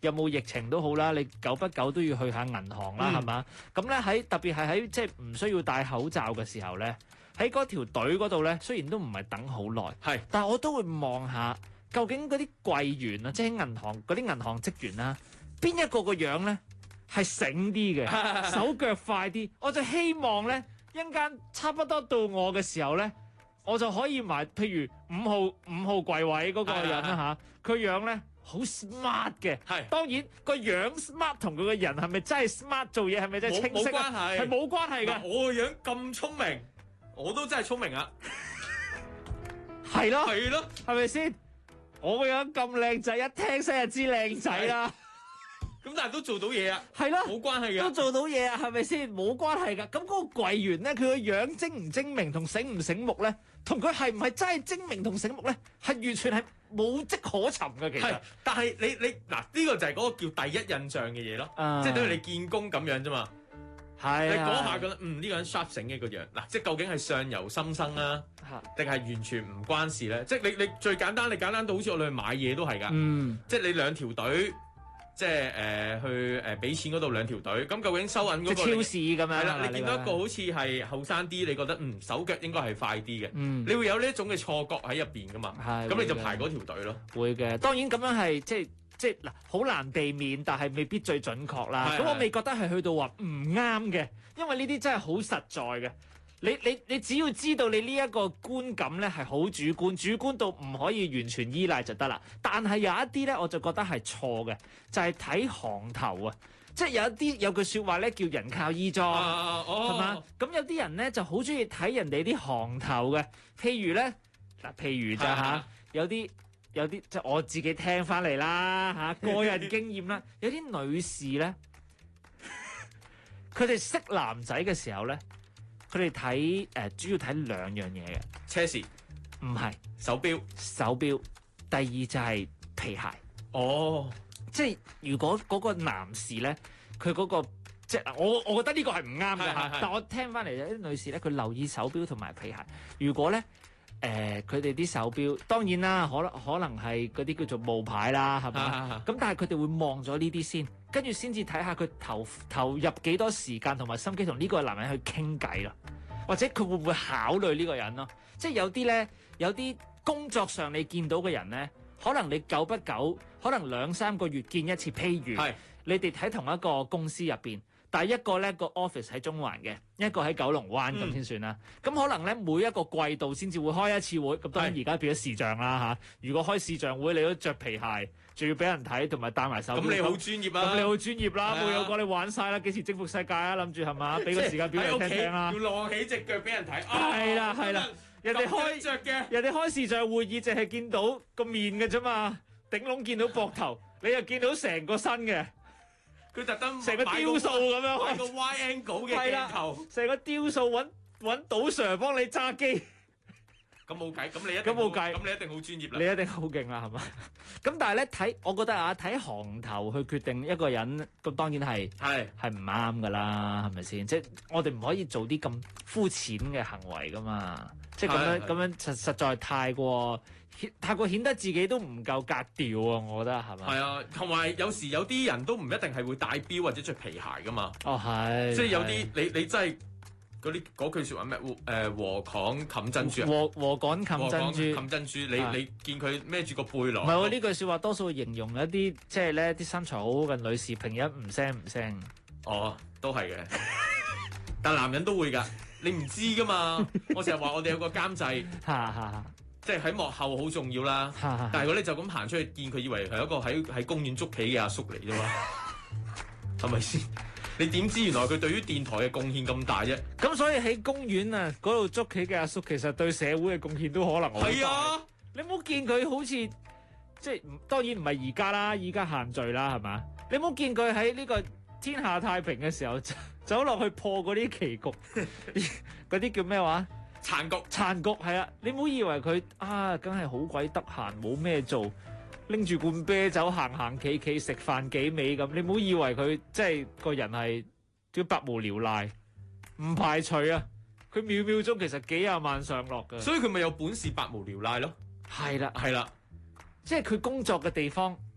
有冇疫情都好啦，你久不久都要去下銀行啦，係嘛？咁咧特別係喺即係唔需要戴口罩嘅時候咧，喺嗰條隊嗰度咧，雖然都唔係等好耐，但係我都會望下究竟嗰啲櫃員啊，即係喺銀行嗰啲銀行職員啦，邊一個樣咧係醒啲嘅，手腳快啲，我就希望咧一陣間差不多到我嘅時候咧，我就可以買，譬如五號櫃位嗰個人啦嚇，佢樣咧好 smart 嘅，當然個樣 smart 同佢個人係咪真係 smart 做嘢係咪真係清晰啊？係冇關係嘅。 我個樣咁聰明，我都真係聰明啊！ 係咯，係咪先？我個樣咁靚仔，一聽聲就知靚仔啦。 咁但係都做到嘢啊， 係咯， 冇關係嘅， 都做到嘢啊，係咪先？冇關係㗎。咁嗰個櫃員咧，佢個樣精唔精明同醒唔醒目咧，同佢係唔係真係精明同醒目咧，係完全係冇跡可尋嘅。其實， 但係你嗱呢個就係嗰個叫第一印象嘅嘢咯，即係等於你見工咁樣啫嘛。係你嗰下覺得呢個人 sharp 醒嘅個樣，嗱即係究竟係相由心生啊，定係完全唔關事咧？即係你最簡單，你簡單到好似我哋去買嘢都係㗎，即係你兩條隊。即係去俾錢嗰度兩條隊，咁究竟收銀嗰個？即係超市咁樣。係啦，你見到一個好似係後生啲，你覺得手腳應該係快啲嘅，你會有呢一種嘅錯覺喺入邊噶嘛？咁你就排嗰條隊咯。 會嘅，當然咁樣係即係嗱，好難避免，但係未必最準確啦。咁我未覺得係去到話唔啱嘅，因為呢啲真係好實在嘅。你只要知道你呢一個觀感咧係好主觀到唔可以完全依賴就得啦。但係有一啲咧，我就覺得係錯嘅，就係睇行頭啊！即係有句説話咧，叫人靠衣裝，係嘛？咁有啲人咧就好中意睇人哋啲行頭嘅，譬如咧譬如咋嚇，有啲即係我自己聽翻嚟啦嚇，個人經驗啦，有啲女士咧，佢哋識男仔嘅時候咧。佢哋睇主要睇兩樣嘢嘅， 車匙唔係手錶， 第二就係皮鞋。 哦， 即係如果嗰個男士咧，佢嗰個即係我覺得呢個係唔啱嘅，但我聽翻嚟有啲女士咧，佢留意手錶同埋皮鞋。如果咧佢哋啲手錶，當然啦，可能係嗰啲叫做冒牌啦，係嘛？咁但係佢哋會望咗呢啲先，跟住先至睇下佢投入幾多時間同埋心機同呢個男人去傾偈咯，或者佢會唔會考慮呢個人咯？即係有啲工作上你見到嘅人咧，可能你久不久，可能2-3個月見一次。譬如你哋喺同一個公司入邊。但係一個咧個 office 喺中環嘅，一個喺九龍灣咁先算啦。咁可能咧每一個季度先至會開一次會。咁當然而家變咗視像啦嚇。如果開視像會，你都着皮鞋，仲要俾人睇，同埋戴埋手錶。 咁你好專業啊！ 咁你好專業啦，冇有講你玩晒啦，幾時征服世界啊？諗住係嘛？俾個時間表你聽聽啦。 要晾起隻腳俾人睇。 係啦，人哋開視像會議，淨係見到個面嘅啫嘛，頂籠見到膊頭，你又見到成個身嘅。 佢特登成個雕塑咁樣， 買個 wide angle 嘅鏡頭， 成個雕塑揾賭 Sir 幫你揸機， 咁冇計，咁你一定冇計，咁你一定好專業啦， 你一定好勁啦，係嘛？咁但係咧我覺得睇行頭去決定一個人，咁當然係唔啱噶啦，係咪先？即係我哋唔可以做啲咁膚淺嘅行為噶嘛，即係咁樣實在太過顯得自己都唔夠格調啊！我覺得係咪？係啊，同埋有時有啲人都唔一定係會戴錶或者着皮鞋噶嘛。 哦，係。 即係有啲你真係嗰句説話咩？禾稈冚珍珠啊！ 禾稈冚珍珠。 冚珍珠，你見佢孭住個背囊。 唔係喎，呢句説話多數會形容一啲即係咧啲身材好好嘅女士，平日唔聲。 哦，都係嘅。但男人都會㗎，你唔知㗎嘛？我成日話我哋有個監製。即係喺幕後好重要啦，但係如果你就咁行出去見佢，以為係一個喺公園捉棋嘅阿叔嚟啫嘛，係咪先？你點知原來佢對於電台嘅貢獻咁大啫？ 咁所以喺公園啊嗰度捉棋嘅阿叔，其實對社會嘅貢獻都可能好大。係啊，你冇見佢好似即係當然唔係而家啦，而家限聚啦係嘛？你冇見佢喺呢個天下太平嘅時候走落去破嗰啲棋局，嗰啲叫咩話？殘局係啊！你唔好以為佢梗係好鬼得閒，冇咩做，拎住罐啤酒行企食飯幾味咁。你唔好以為佢即係個人係叫百無聊賴，唔排除啊！佢秒秒鐘其實幾廿萬上落㗎。 所以佢咪有本事百無聊賴咯？ 係啦，即係佢工作嘅地方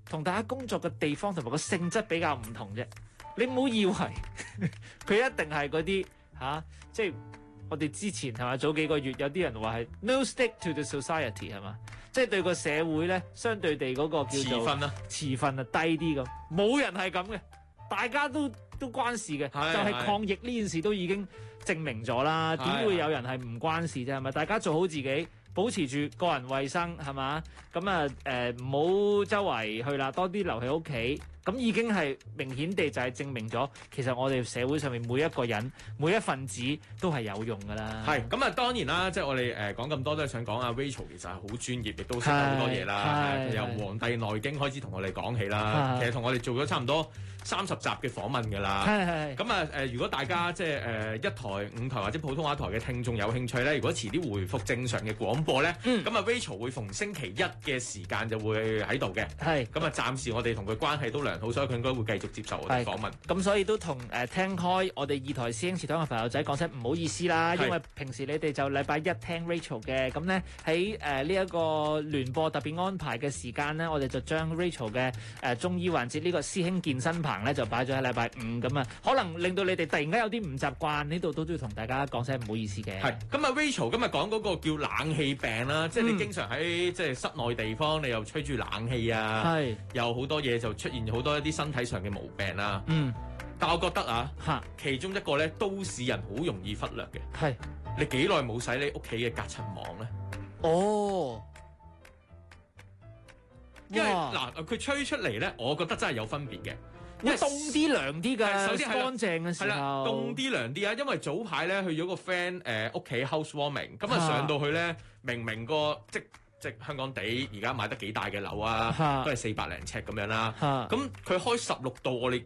同大家工作嘅地方同埋個性質比較唔同啫。你唔好以為佢一定係嗰啲即係我哋之前係嘛，早幾個月有啲人話係 no stick to the society 係嘛，即係對個社會咧相對地嗰個叫做持分啊低啲咁，冇人係咁嘅，大家都關事嘅，就係抗疫呢件事都已經證明咗啦。點會有人係唔關事啫？係咪？大家做好自己，保持住個人衛生係嘛？咁啊唔好周圍去啦，多啲留喺屋企。咁已經係明顯地就係證明咗，其實我哋社會上面每一個人每一份子都係有用㗎啦。 係咁啊，當然啦，即係我哋講咁多都係想講阿 Rachel 其實係好專業，亦都識好多嘢啦。由《黃帝內經》開始同我哋講起啦，其實同我哋做咗差唔多30集嘅訪問㗎啦。咁啊如果大家即係1台、5台或者普通話台嘅聽眾有興趣咧，如果遲啲回復正常嘅廣播咧，咁啊 Rachel 會逢星期一嘅時間就會喺度嘅。咁啊，暫時我哋同佢關係都良好，所以佢應該會繼續接受我哋訪問。 咁所以都同聽開我哋2台師兄祠堂嘅朋友仔講聲唔好意思啦，因為平時你哋就禮拜一聽 Rachel 嘅，咁咧喺呢一個聯播特別安排嘅時間咧，我哋就將 Rachel 嘅中醫環節呢個師兄健身棚咧就擺咗喺禮拜5，咁啊可能令到你哋突然間有啲唔習慣，呢度都要同大家講聲唔好意思嘅。 係咁啊 Rachel 今日講嗰個叫冷氣病啦，即係你經常喺即係室內地方，你又吹住冷氣啊，有好多嘢就出現好多一啲身體上嘅毛病啦。但我覺得其中一個咧都市人好容易忽略嘅係你幾耐冇洗你屋企嘅隔塵網咧？因為嗱佢吹出嚟咧，我覺得真係有分別嘅。 因為凍啲涼啲㗎， 首先乾淨嘅時候， 凍啲涼啲啊！因為早排咧去咗個 friend 屋企 housewarming，咁啊上到去咧，明個即香港地而家買得幾大嘅樓啊，都係400零尺咁樣啦。咁佢開16度，我哋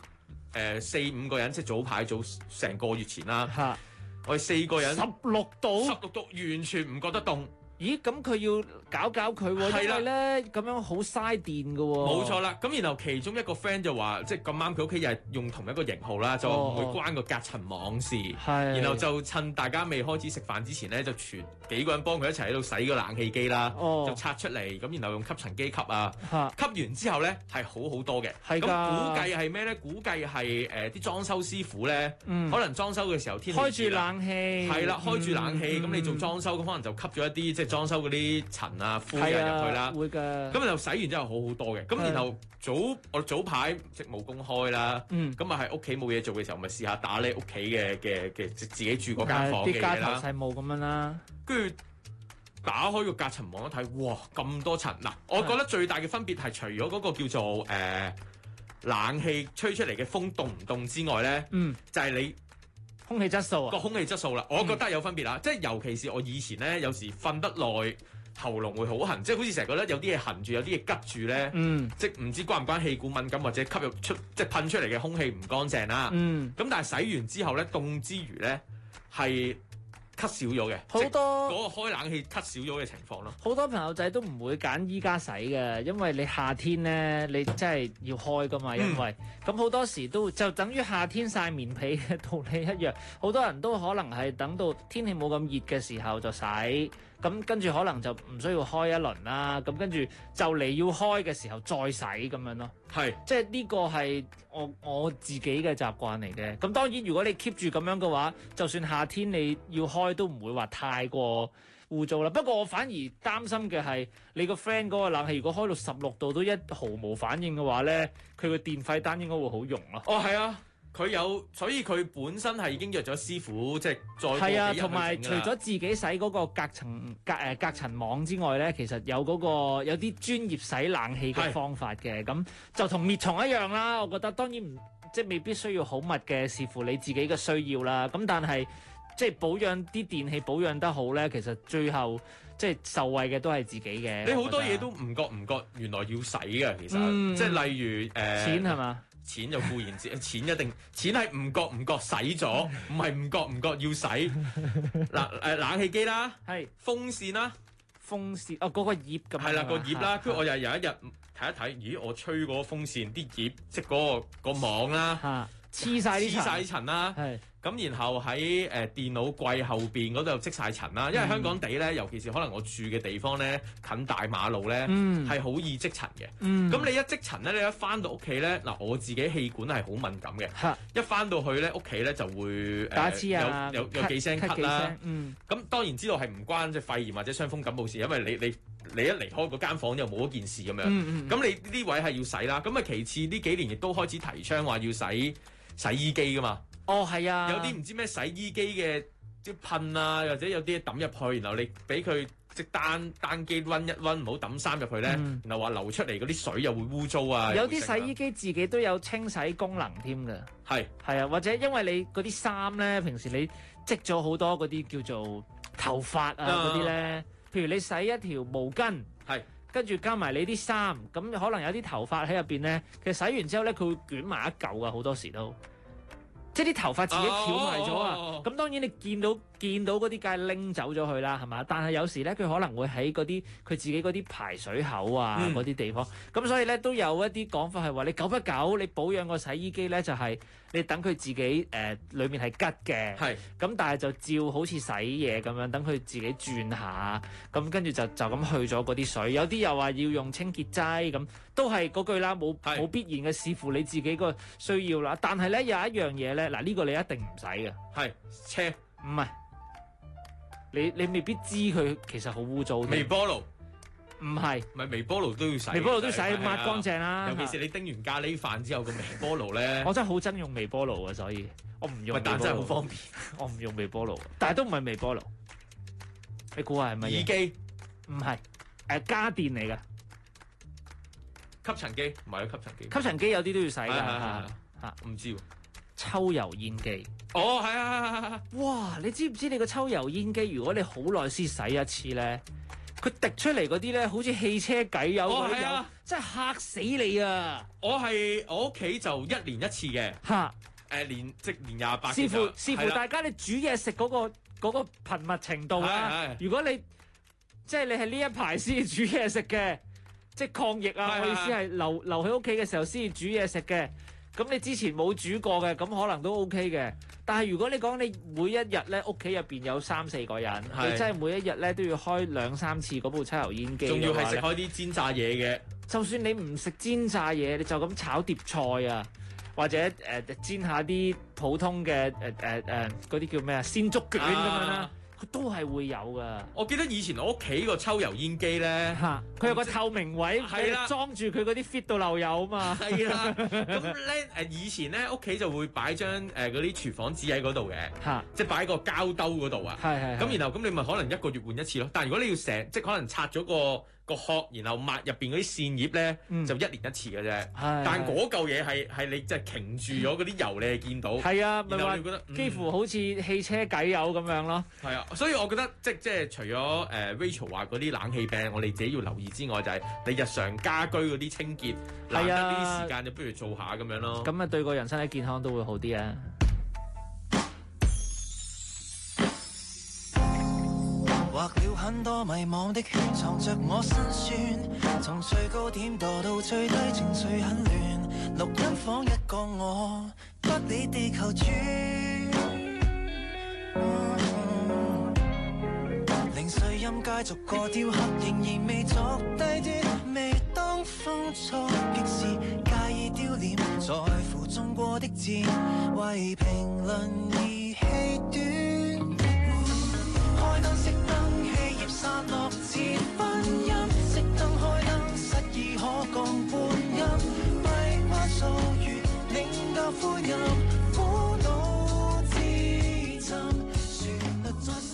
4-5個人，即係早排早成個月前啦。我哋4個人 16度完全唔覺得凍。 咦？咁佢要搞佢喎，因為咧咁樣好嘥電㗎喎。 冇錯啦，咁然後其中一個 friend 就話，即係咁啱佢屋企又係用同一個型號啦，就唔會關個隔塵網事。然後就趁大家未開始食飯之前咧，就全幾個人幫佢一齊喺度洗個冷氣機啦，就拆出嚟，咁然後用吸塵機吸啊，吸完之後咧係好好多嘅。咁估計係咩咧？估計係啲裝修師傅咧，可能裝修嘅時候天氣開住冷氣， 係啦，開住冷氣，咁你做裝修咁可能就吸咗一啲即係裝修嗰啲塵啊、灰啊入去啦， 會㗎。 咁就洗完之後好好多嘅。咁然後我早排職務公開啦，咁啊喺屋企冇嘢做嘅時候，咪試下打理屋企嘅自己住嗰間房嘅嘢啦。啲家頭細務咁樣啦。跟住打開個隔塵網一睇，哇咁多塵！嗱，我覺得最大嘅分別係除咗嗰個叫做冷氣吹出嚟嘅風凍唔凍之外咧，就係你空氣質素啊， 個空氣質素啦，我覺得有分別啦。即係尤其是我以前咧，有時瞓得耐，喉嚨會好痕，即係好似成日覺得有啲嘢痕住，有啲嘢拮住咧，即係唔知關唔關氣管敏感或者吸入出即係噴出嚟嘅空氣唔乾淨啦。咁但係洗完之後咧，凍之餘咧係咳少咗嘅，好多嗰個開冷氣咳少咗嘅情況咯。 好多朋友仔都唔會揀依家洗嘅，因為你夏天咧，你真係要開噶嘛，因為咁好多時都就等於夏天曬棉被嘅道理一樣。好多人都可能係等到天氣冇咁熱嘅時候就洗，咁跟住可能就唔需要開一輪啦。咁跟住就嚟要開嘅時候再洗咁樣咯。 係， 即係呢個係我自己嘅習慣嚟嘅。咁當然如果你 keep 住咁樣嘅話，就算夏天你要開都唔會話太過污糟啦。不過我反而擔心嘅係你個 friend 嗰個冷氣，如果開到16度都一毫無反應嘅話咧，佢個電費單應該會好用咯。 係啊。佢有，所以佢本身係已經約咗師傅，即係再過幾日去整㗎啦。 同埋除咗自己洗嗰個隔塵網之外咧，其實有有啲專業洗冷氣嘅方法嘅，咁就同滅蟲一樣啦。我覺得當然即係未必需要好密嘅，視乎你自己嘅需要啦。咁但係即係保養啲電器保養得好咧，其實最後即係受惠嘅都係自己嘅。 你好多嘢都唔覺，原來要洗嘅，其實即係例如錢係嘛？ 錢就固然錢一定錢係唔覺洗咗，唔係唔覺要洗。嗱冷氣機啦，係風扇啦， 嗰個葉咁係啦個葉啦。跟住我又有一日睇一睇，咦我吹嗰個風扇啲葉即係嗰個網啦， 黐晒啲塵啦。 咁然後喺電腦櫃後邊嗰度積晒塵啦。因為香港地咧，尤其是可能我住嘅地方咧，近大馬路咧，係好易積塵嘅。咁你一積塵咧，你一翻到屋企咧，嗱我自己氣管係好敏感嘅，一翻到去咧屋企咧就會打黐啊， 有幾聲咳啦。咁當然知道係唔關即係肺炎或者傷風感冒事，因為你一離開嗰間房又冇一件事咁樣。咁你呢位係要洗啦。咁啊其次呢幾年亦都開始提倡話要洗衣機噶嘛。 哦，係啊， 有啲唔知咩洗衣機嘅即噴啊，或者有啲抌入去，然後你俾佢即單機溫一溫，唔好抌衫入去咧，然後話流出嚟嗰啲水又會污糟啊。 有啲洗衣機自己都有清洗功能添㗎。係啊，或者因為你嗰啲衫咧，平時你積咗好多嗰啲叫做頭髮啊嗰啲咧，譬如你洗一條毛巾，跟住加埋你啲衫，咁可能有啲頭髮喺入邊咧，其實洗完之後咧，佢會捲埋一嚿啊，好多時都。即係啲頭髮自己翹埋咗啊！咁當然你見到嗰啲梗係拎走咗去啦，係嘛？但係有時咧，佢可能會喺嗰啲佢自己嗰啲排水口啊嗰啲地方，咁所以咧都有一啲講法係話，你久不久你保養個洗衣機咧，就係你等佢自己裏面係吉嘅，咁但係就照好似洗嘢咁樣，等佢自己轉下，咁跟住就咁去咗嗰啲水。有啲又話要用清潔劑，咁都係嗰句啦，冇必然嘅，視乎你自己個需要啦。但係咧有一樣嘢咧，嗱呢個你一定唔使嘅，係車唔係。你未必知佢其實好污糟。微波爐唔係微波爐都要洗，微波爐都要洗抹乾淨啦。尤其是你叮完咖喱飯之後個微波爐咧，我真係好憎用微波爐啊，所以我唔用。但真係好方便，我唔用微波爐，但係都唔係微波爐。你估下係乜嘢？耳機唔係家電嚟㗎。吸塵機唔係吸塵機，吸塵機有啲都要洗㗎嚇，唔知喎。抽油煙機，哦，係啊！哇，你知唔知你個抽油煙機，如果你好耐先洗一次咧，佢滴出嚟嗰啲咧，好似汽車偈油嗰啲油，真係嚇死你啊！我屋企就1年1次嘅，嚇年28。視乎大家你煮嘢食嗰個頻密程度啦。如果你即係你係呢一排先煮嘢食嘅，即係抗疫啊！我意思係留喺屋企嘅時候先煮嘢食嘅。咁你之前冇煮過嘅，咁可能都 OK 嘅。但係如果你講你每一日咧，屋企入邊有3-4個人，你真係每一日咧都要開2-3次嗰部抽油煙機，仲要係食開啲煎炸嘢嘅。就算你唔食煎炸嘢，你就咁炒碟菜啊，或者煎下啲普通嘅嗰啲叫咩啊鮮竹卷咁樣啦。佢都係會有噶。我記得以前我屋企個抽油煙機咧，佢有個透明位，係啦，裝住佢嗰啲 fit 到漏油啊嘛。係啦，咁咧以前咧屋企就會擺張嗰啲廚房紙喺嗰度嘅，即係擺個膠兜嗰度啊。係。咁然後咁你咪可能1個月換一次咯。但係如果你要即係可能拆咗個殼，然後抹入邊嗰啲扇葉咧，就1年1次嘅啫。但係嗰嚿嘢係你即係擎住咗嗰啲油，你係見到。係啊，咪話幾乎好似汽車偈油咁樣咯。係啊。所以我覺得即係除咗Rachel 話嗰啲冷氣病，我哋自己要留意之外，就係你日常家居嗰啲清潔，難得呢啲時間就不如做下咁樣咯。咁啊對個人身體健康都會好啲啊！ 畫了很多迷惘的圈，藏着我辛酸，從最高點墮到最低，情緒很亂。錄音房一個我，不理地球轉。零碎音階逐個雕刻，仍然未作低端。未當風錯極時，介意丟臉，在乎中過的箭，為評論而氣短。開燈熄燈，氣焰散落似婚姻。熄燈開燈，失意可降半音。閉關數月，領教歡欣，苦惱自尋，旋律再收。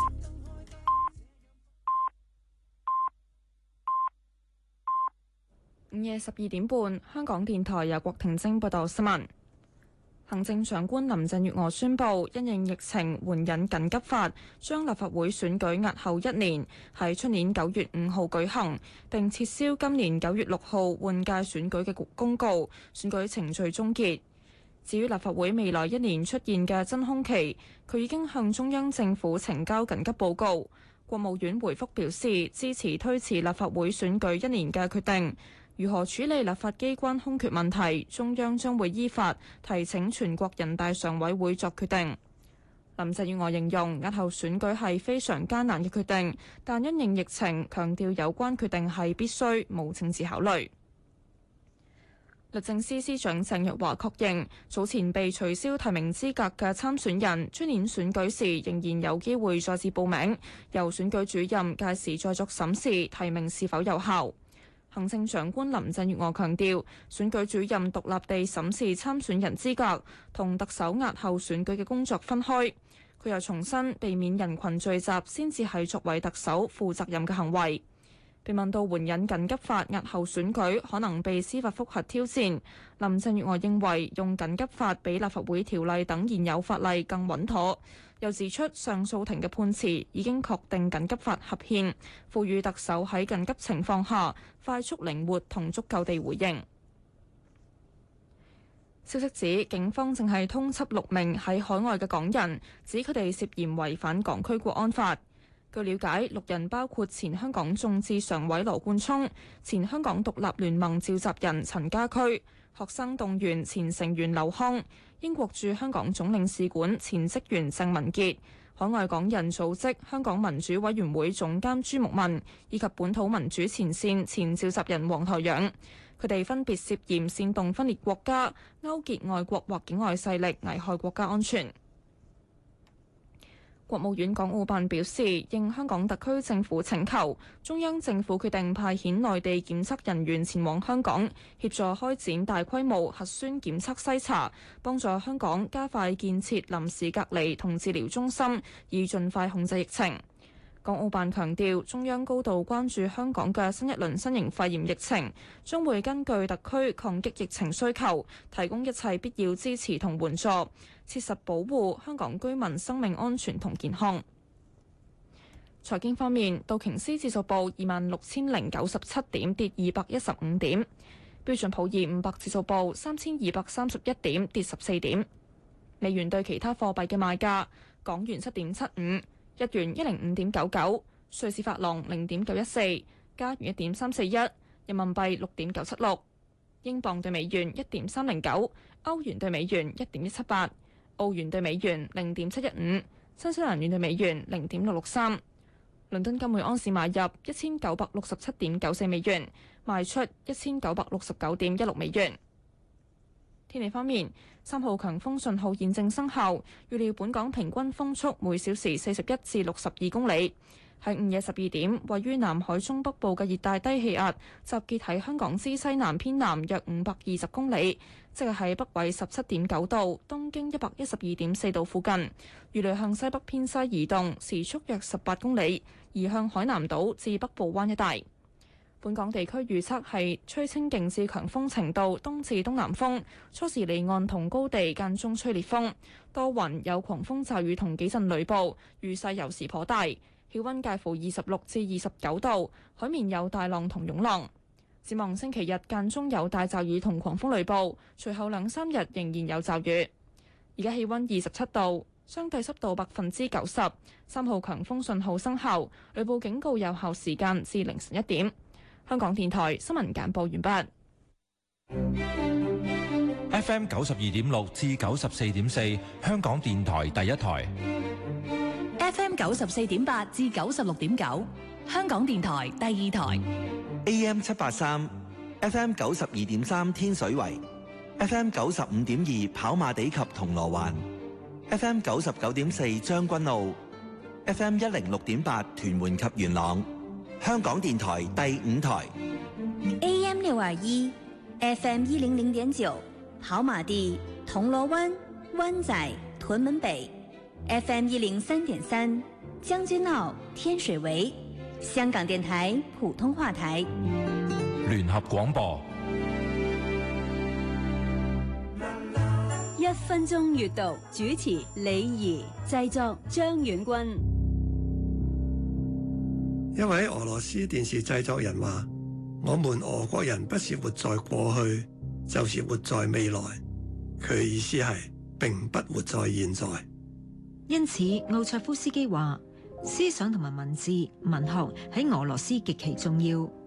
午夜12點半，香港電台由郭婷晶報道新聞。行政長官林鄭月娥宣布，因應疫情援引緊急法，將立法會選舉押後1年，喺出年9月5號舉行，並撤銷今年9月6號換屆選舉嘅公告，選舉程序終結。至於立法會未來1年出現嘅真空期，佢已經向中央政府呈交緊急報告。國務院回覆表示，支持推遲立法會選舉1年嘅決定。 如何處理立法機關空缺問題，中央將會依法提請全國人大常委會作決定。林鄭月娥形容押後選舉係非常艱難嘅決定，但因應疫情，強調有關決定係必須，冇政治考慮。律政司司長鄭若驊確認，早前被取消提名資格嘅參選人，出年選舉時仍然有機會再次報名，由選舉主任屆時再作審視提名是否有效。行政長官林鄭月娥強調，選舉主任獨立地審視參選人資格，同特首押後選舉嘅工作分開。佢又重申，避免人群聚集先至係作為特首負責任嘅行為。被問到援引緊急法押後選舉可能被司法覆核挑戰，林鄭月娥認為用緊急法比立法會條例等現有法例更穩妥。又指出上訴庭嘅判詞已經確定緊急法合憲，賦予特首喺緊急情況下快速靈活同足夠地回應。消息指警方正係通緝6名喺海外嘅港人，指佢哋涉嫌違反港區國安法。據了解，6人包括前香港眾志常委羅冠聰、前香港獨立聯盟召集人陳家駒、學生動員前成員劉康、英國駐香港總領事館前職員鄭文傑、海外港人組織香港民主委員會總監朱牧民以及本土民主前線前召集人黃台仰。佢哋分別涉嫌煽動分裂國家、勾結外國或境外勢力，危害國家安全。國務院港澳辦表示，應香港特區政府請求，中央政府決定派遣內地檢測人員前往香港，協助開展大規模核酸檢測篩查，幫助香港加快建設臨時隔離同治療中心，以盡快控制疫情。港澳辦強調，中央高度關注香港嘅新一輪新型肺炎疫情，將會根據特區抗擊疫情需求，提供一切必要支持同援助，切實保護香港居民生命安全同健康。財經方面，道瓊斯指數報26,097點，跌215點；標準普爾500指數報3,231點，跌14點。美元對其他貨幣嘅賣價：港元7.75。日元105.99，瑞士法郎0.914，加元1.341，人民幣6.976，英鎊對美元1.309，歐元對美元1.178，澳元對美元0.715，新西蘭元對美元0.663。倫敦金每盎司買入1967.94美元，賣出1969.16美元。天氣方面，3號強風信號現正生效，預料本港平均風速每小時41至62公里。喺午夜12點，位於南海中北部嘅熱帶低氣壓集結喺香港之西南偏南約520公里，即係喺北緯17.9度、東經112.4度附近。預料向西北偏西移動，時速約18公里，移向海南島至北部灣一帶。本港地區預測係吹清勁至強風程度，東至東南風，初時離岸同高地間中吹烈風，多雲有狂風驟雨同幾陣雷暴，雨勢有時頗大，氣温介乎26至29度，海面有大浪同湧浪。展望星期日間中有大驟雨同狂風雷暴，隨後2-3日仍然有驟雨。而家氣温27度，相對濕度90%，3號強風信號生效，雷暴警告有效時間至凌晨1點。香港電台新聞簡報完畢。 FM 92.6至94.4，香港電台第一台。 FM 94.8至96.9，香港電台第二台。 AM 783 FM 92.3天水圍 FM 95.2跑馬地及銅鑼灣 FM 99.4將軍澳 FM 106.8屯門及元朗。香港電台第5台 AM 621 FM 100.9跑馬地、銅鑼灣、灣仔、屯門北 FM 103.3將軍澳、天水圍。香港電台普通話台聯合廣播 1分鐘閱讀，主持李儀，製作張遠軍。 一位俄羅斯電視製作人話：我們俄國人不是活在過去，就是活在未來。佢嘅意思係並不活在現在。 因此，奧塞夫斯基話：思想同埋文字、文學喺俄羅斯極其重要。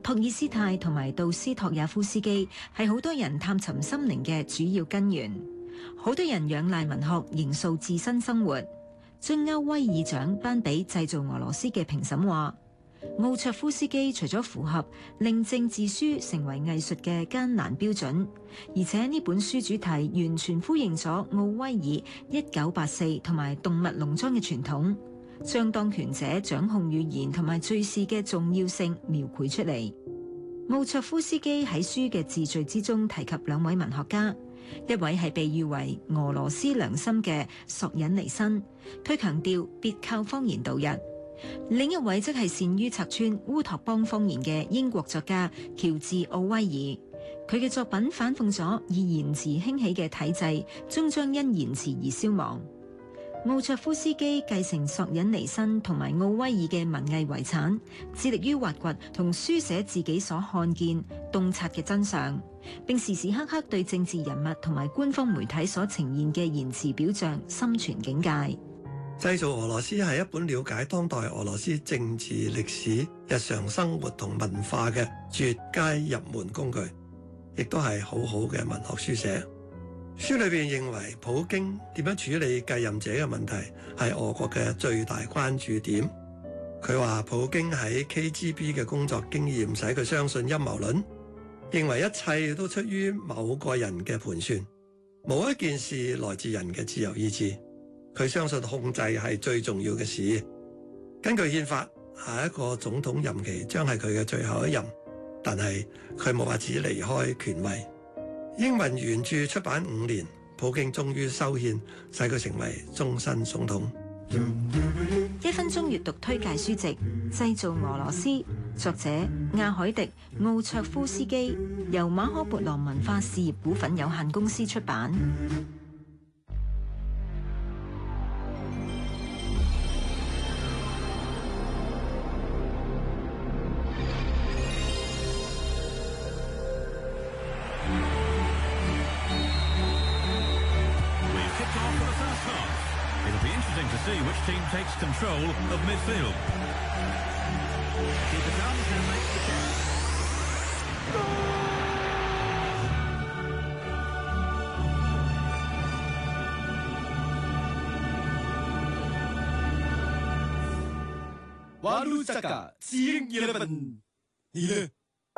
托爾斯泰同埋杜斯托也夫斯基係好多人探尋心靈嘅主要根源。好多人仰賴文學營塑自身生活。將歐威爾獎頒俾製造俄羅斯嘅評審話，奧卓夫斯基除咗符合令政治書成為藝術嘅艱難標準，而且呢本書主題完全呼應咗奧威爾1984同埋動物農莊嘅傳統，將當權者掌控語言同埋敘事嘅重要性描繪出嚟。奧卓夫斯基喺書嘅自序之中提及兩位文學家，一位係被譽為俄羅斯良心嘅索忍尼辛，佢強調別靠謊言度日；另一位則係善於拆穿烏托邦謊言嘅英國作家喬治奧威爾，佢嘅作品反諷咗以言辭興起嘅體制終將因言辭而消亡。奧卓夫斯基繼承索忍尼辛同埋奧威爾嘅文藝遺產，致力於挖掘同書寫自己所看見、洞察嘅真相，並時時刻刻對政治人物同埋官方媒體所呈現嘅言辭表象心存警戒。 製造俄羅斯係一本了解當代俄羅斯政治、歷史、日常生活同文化嘅絕佳入門工具，亦都係好好嘅文學書寫。書裏邊認為普京點樣處理繼任者嘅問題係俄國嘅最大關注點。佢話普京喺 KGB 嘅工作經驗使佢相信陰謀論，認為一切都出於某個人嘅盤算，冇一件事來自人嘅自由意志。佢相信控制係最重要嘅事。根據憲法，下一個總統任期將係佢嘅最後一任，但係佢冇話只離開權位。英文原著出版5年，普京終於修憲，使佢成為終身總統。 1分鐘閱讀推介書籍《製造俄羅斯》，作者亞海迪·奧卓夫斯基，由馬可孛羅文化事業股份有限公司出版。 See which team takes control of midfield. Keeper comes and makes the catch. Warusaka Seeing 11 11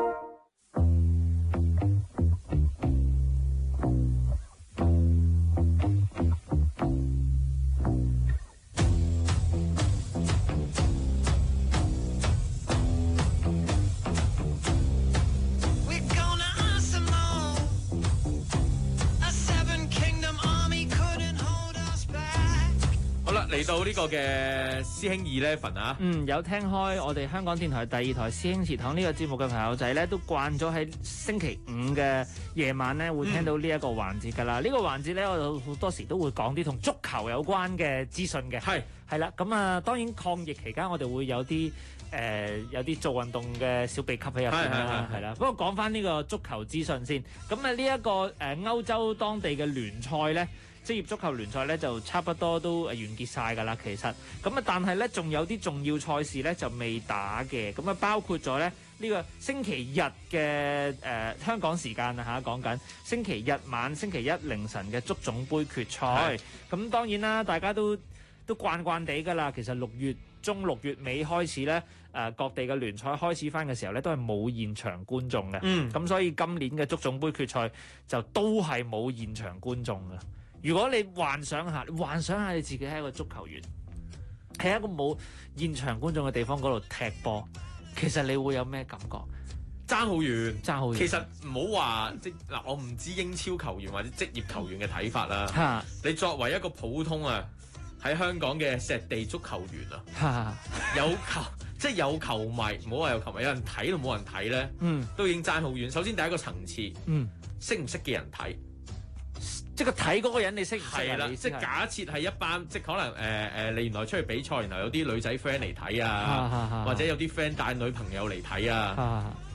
嚟到呢個嘅師兄11啊， 有聽開我哋香港電台第2台師兄祠堂呢個節目嘅朋友仔咧，都慣咗喺星期5嘅夜晚咧會聽到呢一個環節㗎啦。呢個環節咧，我好多時都會講啲同足球有關嘅資訊嘅。係啦，咁啊，當然抗疫期間我哋會有啲做運動嘅小秘笈喺入邊啦，係啦。不過講翻呢個足球資訊先，咁啊呢一個歐洲當地嘅聯賽咧。職業足球聯賽咧就差不多都完結晒㗎啦，其實咁啊，但係咧仲有啲重要賽事咧就未打嘅，咁啊包括咗咧呢個星期日嘅香港時間啊嚇，講緊星期日晚、星期一凌晨嘅足總杯決賽。咁當然啦，大家都慣地㗎啦。其實6月中、6月尾開始咧，各地嘅聯賽開始翻嘅時候咧，都係冇現場觀眾嘅。咁所以今年嘅足總杯決賽就都係冇現場觀眾嘅。如果你幻想下你自己係一個足球員，喺一個冇現場觀眾嘅地方嗰度踢波，其實你會有咩感覺？ 爭好遠。其實唔好話嗱，我唔知英超球員或者職業球員嘅睇法啦。你作為一個普通喺香港嘅石地足球員有球迷，唔好話有球迷，有人睇同冇人睇咧，都已經爭好遠。首先第一個層次，識唔識嘅人睇。 即係睇嗰個人你識唔識？ 係啦，即係假設係一班，即係可能你原來出去比賽，然後有啲女仔 friend 嚟睇啊，或者有啲 friend 帶女朋友嚟睇啊，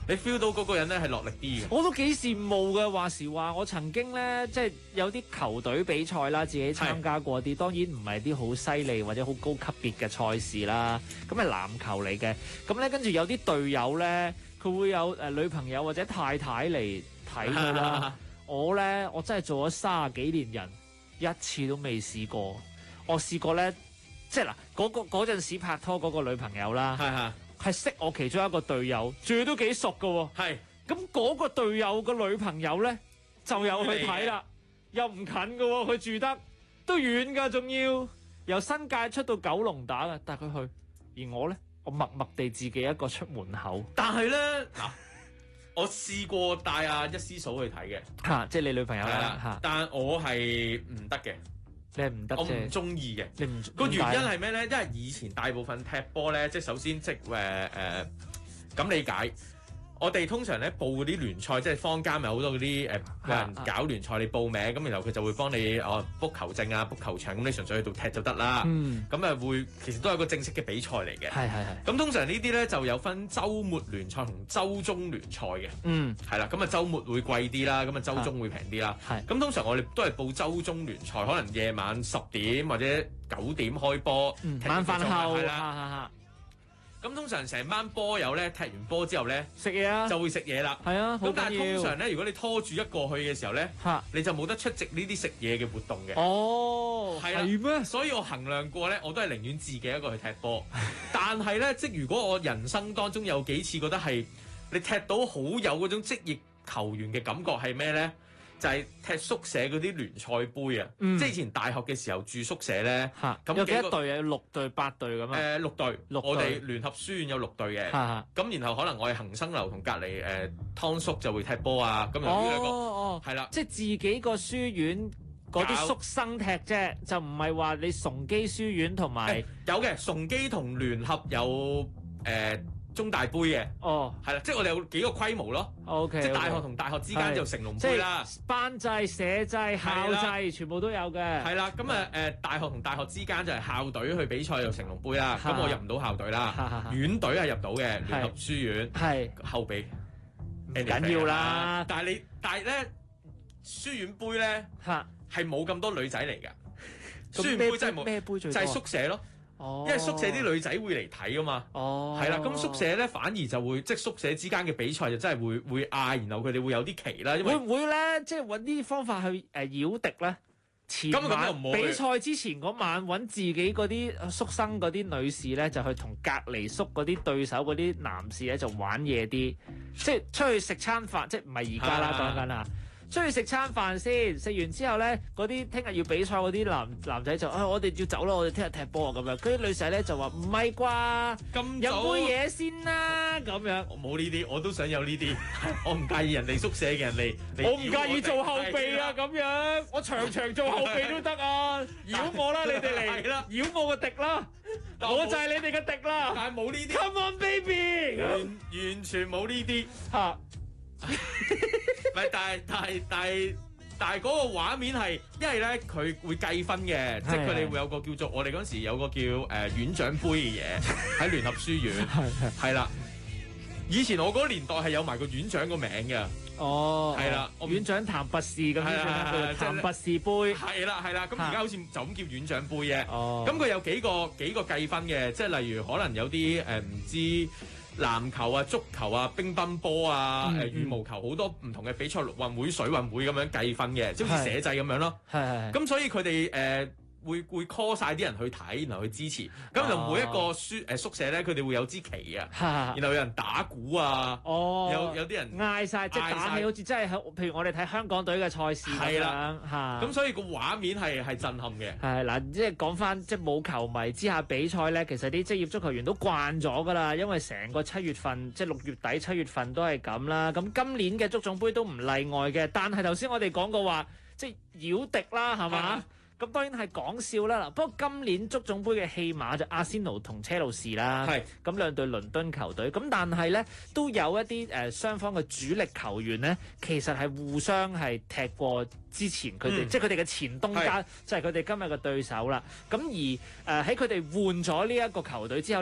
你 feel 到嗰個人咧係落力啲嘅。 我都幾羨慕嘅。話時話，我曾經咧即係有啲球隊比賽啦，自己參加過啲，當然唔係啲好犀利或者好高級別嘅賽事啦。咁係籃球嚟嘅。咁咧跟住有啲隊友咧，佢會有女朋友或者太太嚟睇佢啦。我真係做咗30幾年人，一次都未試過。我試過咧，即係嗱嗰陣時拍拖嗰個女朋友啦，係識我其中一個隊友，仲都幾熟㗎喎。係咁嗰個隊友個女朋友咧就有去睇啦，又唔近㗎喎，佢住得都遠㗎，仲要由新界出到九龍打㗎，帶佢去。而我咧，我默默地自己一個出門口。 但係咧嗱，我試過帶阿一師嫂去睇嘅， 即係你女朋友啦。 但我係唔得嘅。 你係唔得， 我唔中意嘅。 你唔個原因係咩咧？因為以前大部分踢波咧，即係首先即係咁理解。我哋通常咧報嗰啲聯賽，即係坊間咪好多嗰啲有人搞聯賽，你報名咁，然後佢就會幫你book 球證啊 book 球場，咁你純粹去度踢就得啦。咁會其實都係個正式嘅比賽嚟嘅。係。咁通常呢啲咧就有分週末聯賽同週中聯賽嘅。係啦，咁啊週末會貴啲啦，咁啊週中會平啲啦。咁通常我哋都係報週中聯賽，可能夜晚10點或者9點開波， 晚飯後係啦。咁通常成班波友咧踢完波之後咧食嘢啊， 就會食嘢啦。 係啊， 咁但係通常咧，如果你拖住一個去嘅時候咧，你就冇得出席呢啲食嘢嘅活動嘅。 哦， 係啦， 係咩？ 所以我衡量過咧，我都係寧願自己一個去踢波。但係咧，即係如果我人生當中有幾次覺得係你踢到好有嗰種職業球員嘅感覺係咩咧？就係踢宿舍嗰啲聯賽杯啊！即係以前大學嘅時候住宿舍咧，咁有幾多隊啊？6隊8隊咁啊 ？6隊，我哋聯合書院有6隊嘅。咁然後可能我係恒生樓同隔離湯叔就會踢波啊！咁由呢兩個係啦， 即係自己個書院嗰啲宿生踢啫，就唔係話你崇基書院同埋有嘅崇基同聯合有中大杯嘅，係啦，即係我哋有幾個規模咯。即係大學同大學之間就成龍杯啦， 班制、社制、校制全部都有嘅。 係啦，咁大學同大學之間就係校隊去比賽就成龍杯啦。咁我入唔到校隊啦，院隊係入到嘅，聯合書院係後備， 唔緊要啦。 但係咧書院杯咧係冇咁多女仔嚟㗎，書院杯真係冇咩杯最多，就係宿舍咯。因為宿舍啲女仔會嚟睇噶嘛，係啦，咁宿舍咧反而就會即係宿舍之間嘅比賽就真係會嗌，然後佢哋會有啲旗啦。因為會唔會咧，即係揾啲方法去擾敵咧？前晚比賽之前嗰晚揾自己嗰啲宿生嗰啲女士咧，就去同隔離宿嗰啲對手嗰啲男士咧就玩嘢啲，即係出去食餐飯，即係唔係而家啦講緊啊。出去食餐飯先，食完之後咧，嗰啲聽日要比賽嗰啲男仔就我哋要走啦，我哋聽日踢波啊咁樣。嗰啲女仔咧就話唔係啩，飲杯嘢先啦咁樣。 我冇呢啲，我都想有呢啲，我唔介意人哋宿舍嘅人嚟。 我唔介意做後備啊咁樣，我場做後備都得啊，擾我啦你哋嚟啦，擾我個敵啦，我就係你哋嘅敵啦。 但係冇呢啲 ，Come on baby， 完全冇呢啲嚇。 唔係，但係嗰個畫面係，因為咧佢會計分嘅，即係佢哋會有個叫做我哋嗰時有個叫院長杯嘅嘢喺聯合書院，係啦。以前我嗰個年代係有埋個院長個名嘅，係啦， 院長譚拔士咁樣，譚拔士杯， 係啦，咁而家好似就咁叫院長杯嘅，咁佢有幾個計分嘅，即係例如可能有啲唔知。籃球啊、足球啊、乒乓波啊、羽毛球好多唔同嘅比賽，陸運會、水運會咁樣計分嘅，即好似社制咁樣咯。咁所以佢哋會 call 晒啲人去睇，然後去支持。咁就每一個宿舍咧，佢哋會有支旗啊，然後有人打鼓啊，有啲人嗌晒，即係打氣，好似真係譬如我哋睇香港隊嘅賽事咁樣嚇。 咁所以個畫面係震撼嘅。 係嗱，即係講翻即係冇球迷之下比賽咧，其實啲職業足球員都慣咗㗎啦，因為成個7月份即係6月底7月份都係咁啦。咁今年嘅足總杯都唔例外嘅，但係頭先我哋講過話，即係擾敵啦，係嘛？咁當然係講笑啦，不過今年足總杯嘅戲碼就阿仙奴同車路士啦，咁兩隊倫敦球隊，咁但係咧都有一啲雙方嘅主力球員咧，其實係互相係踢過之前佢哋，即係佢哋嘅前東家，就係佢哋今日嘅對手啦。咁而喺佢哋換咗呢一個球隊之後咧，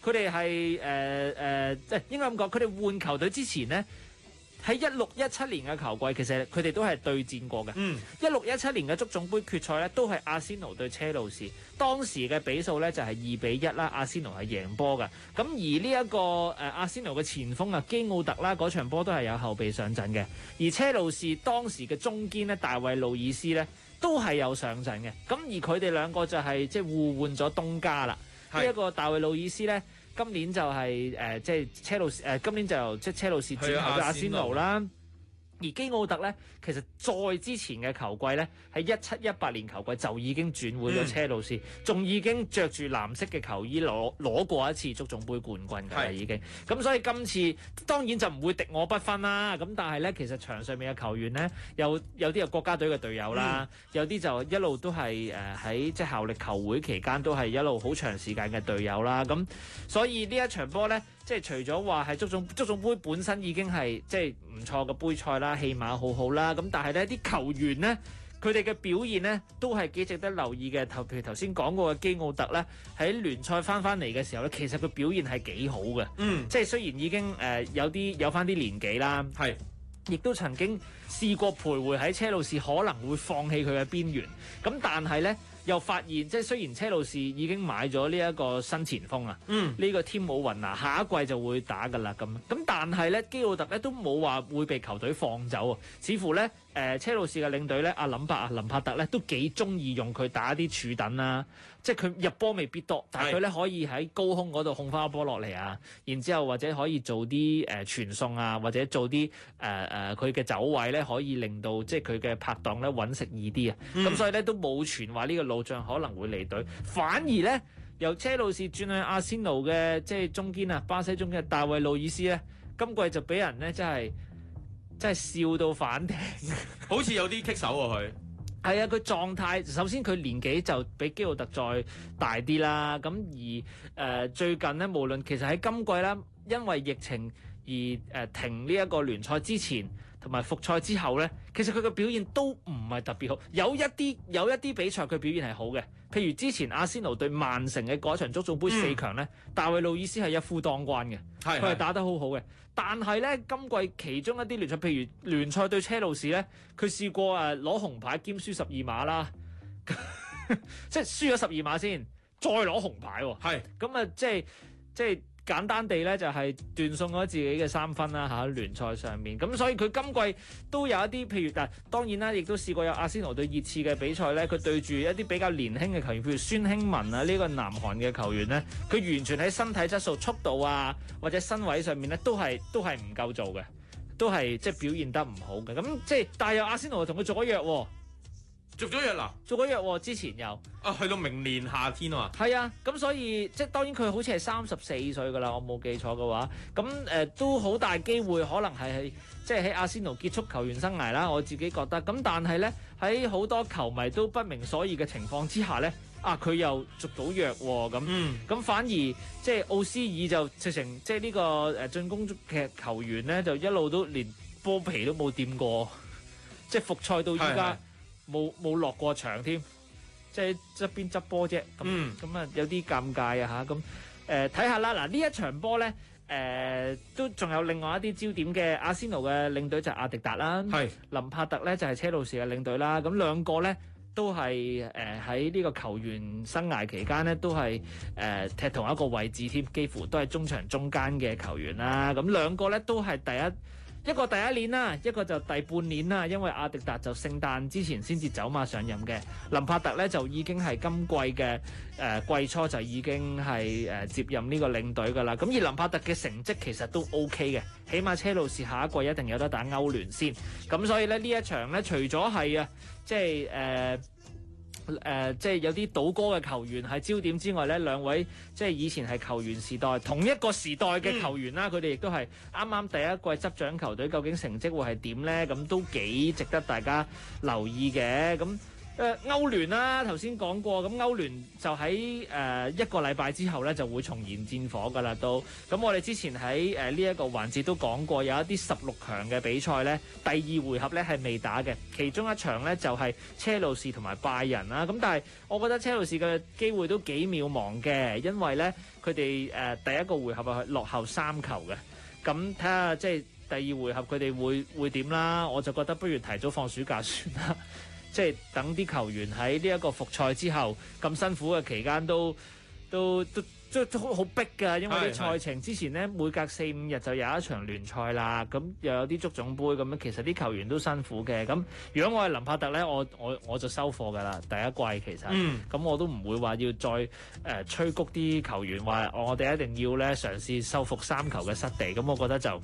佢哋係即係應該咁講，佢哋換球隊之前呢，喺16-17年嘅球季，其實佢哋都係對戰過嘅。16-17年嘅足總杯決賽咧，都係阿仙奴對車路士，當時嘅比數咧就係2-1啦，阿仙奴係贏波嘅。咁而呢一個阿仙奴嘅前鋒啊基奧特啦，嗰場波都係有後備上陣嘅。而車路士當時嘅中堅咧大衛路爾斯咧都係有上陣嘅。咁而佢哋兩個就係即係互換咗東家啦。呢一個大衛路爾斯咧，今年就係即係車路士今年就由即係車路士轉投到阿仙奴啦。而基奧特咧，其實再之前嘅球季咧，喺17-18年球季就已經轉會咗車路士，仲已經着住藍色嘅球衣攞過一次足總杯冠軍㗎啦，已經。咁所以今次當然就唔會敵我不分啦。咁但係咧，其實場上面嘅球員咧，有啲係國家隊嘅隊友啦，有啲就一路都係喺即係效力球會期間都係一路好長時間嘅隊友啦。咁所以呢一場波咧，即係除咗話係足總杯本身已經係即係唔錯嘅杯賽啦，戲碼好好啦，咁但係呢啲球員呢，佢哋嘅表現呢都係幾值得留意嘅。譬如頭先講過嘅基奧特呢，喺聯賽翻嚟嘅時候呢，其實佢表現係幾好嘅。即係雖然已經有翻啲年紀啦，亦都曾經試過徘徊喺車路士可能會放棄佢嘅邊緣，咁但係呢，又發現即係雖然車路士已經買咗呢一個新前鋒啊，呢個添姆雲拿下一季就會打㗎啦咁，但係咧基奧特咧都冇話會被球隊放走啊，似乎咧車路士嘅領隊咧阿林柏特咧都幾中意用佢打啲柱躉啦，即係佢入波未必多，但係佢咧可以喺高空嗰度控翻個波落嚟啊，然之後或者可以做啲傳送啊，或者做啲佢嘅走位咧可以令到即係佢嘅拍檔咧揾食易啲啊，咁所以咧都冇傳話呢個路障可能會離隊，反而咧由車路士轉去阿仙奴嘅即係中堅啊，巴西中堅大衛路爾斯咧，今季就俾人咧真係笑到反艇， 好似有啲棘手喎佢。 係啊，佢狀態首先佢年紀就比基奧特再大啲啦，咁而最近咧無論其實喺今季啦，因為疫情而停呢一個聯賽之前同埋復賽之後咧，其實佢嘅表現都唔係特別好，有一啲比賽佢表現係好嘅，譬如之前阿仙奴對曼城嘅嗰場足總杯4強咧，大衛路爾斯係一夫當關嘅，佢係打得好好嘅。但係咧今季其中一啲聯賽，譬如聯賽對車路士咧，佢試過攞紅牌兼輸12碼啦，即係輸咗12碼先，再攞紅牌喎。咁啊，即係。簡單地咧就係斷送咗自己嘅3分啦喺聯賽上面，咁所以佢今季都有一啲譬如，但當然啦，亦都試過有阿仙奴對熱刺嘅比賽咧，佢對住一啲比較年輕嘅球員，譬如孫興文啊呢個南韓嘅球員咧，佢完全喺身體質素、速度啊或者身位上面咧都係唔夠做嘅，都係即係表現得唔好嘅，咁即係但係有阿仙奴同佢續咗約喎。 續咗約啦， 續咗約喎，之前又去到明年夏天啊嘛。 係啊，咁所以即係當然佢好似係34歲噶啦，我冇記錯嘅話，咁都好大機會可能係即係喺阿仙奴結束球員生涯啦。我自己覺得，咁但係咧喺好多球迷都不明所以嘅情況之下咧，佢又續到約喎，咁反而即係奧斯爾就直情即係呢個進攻嘅球員咧，就一路都連波皮都冇掂過，即係復賽到依家。冇落過場添，即係側邊執波啫，咁啊有啲尷尬啊嚇，咁睇下啦，嗱呢一場波咧，都仲有另外一啲焦點嘅，阿仙奴嘅領隊就係阿迪達啦，林柏特咧就係車路士嘅領隊啦，咁兩個咧都係喺呢個球員生涯期間咧都係踢同一個位置添，幾乎都係中場中間嘅球員啦，咁兩個咧都係一個第一年啦，一個就第半年啦，因為阿迪達就聖誕之前先至走馬上任嘅，林柏特咧就已經係今季嘅季初就已經係接任呢個領隊噶啦。咁而林柏特嘅成績其實都 OK 嘅，起碼車路士下一季一定有得打歐聯先。咁所以咧呢一場咧，除咗係即係有啲倒戈嘅球員係焦點之外咧，兩位即係以前係球員時代同一個時代嘅球員啦，佢哋亦都係啱啱第一季執掌球隊，究竟成績會係點咧？咁都幾值得大家留意嘅。咁歐聯啦，頭先講過，咁歐聯就喺一個禮拜之後咧就會重燃戰火㗎啦，都咁我哋之前喺呢一個環節都講過，有一啲16強嘅比賽咧，第2回合咧係未打嘅，其中一場咧就係車路士同埋拜仁啦，咁但係我覺得車路士嘅機會都幾渺茫嘅，因為咧佢哋第一個回合係落後3球嘅，咁睇下即係第2回合佢哋會點啦，我就覺得不如提早放暑假算啦。即係等啲球員喺呢一個復賽之後咁辛苦嘅期間都好逼㗎，因為啲賽程之前呢，每隔4-5日就有一場聯賽啦，咁又有啲足總杯咁樣，其實啲球員都辛苦嘅。咁如果我係林柏特呢，我就收貨㗎啦，第一季其實，咁我都唔會話要再催谷啲球員話我哋一定要咧嘗試收復3球嘅失地，咁我覺得就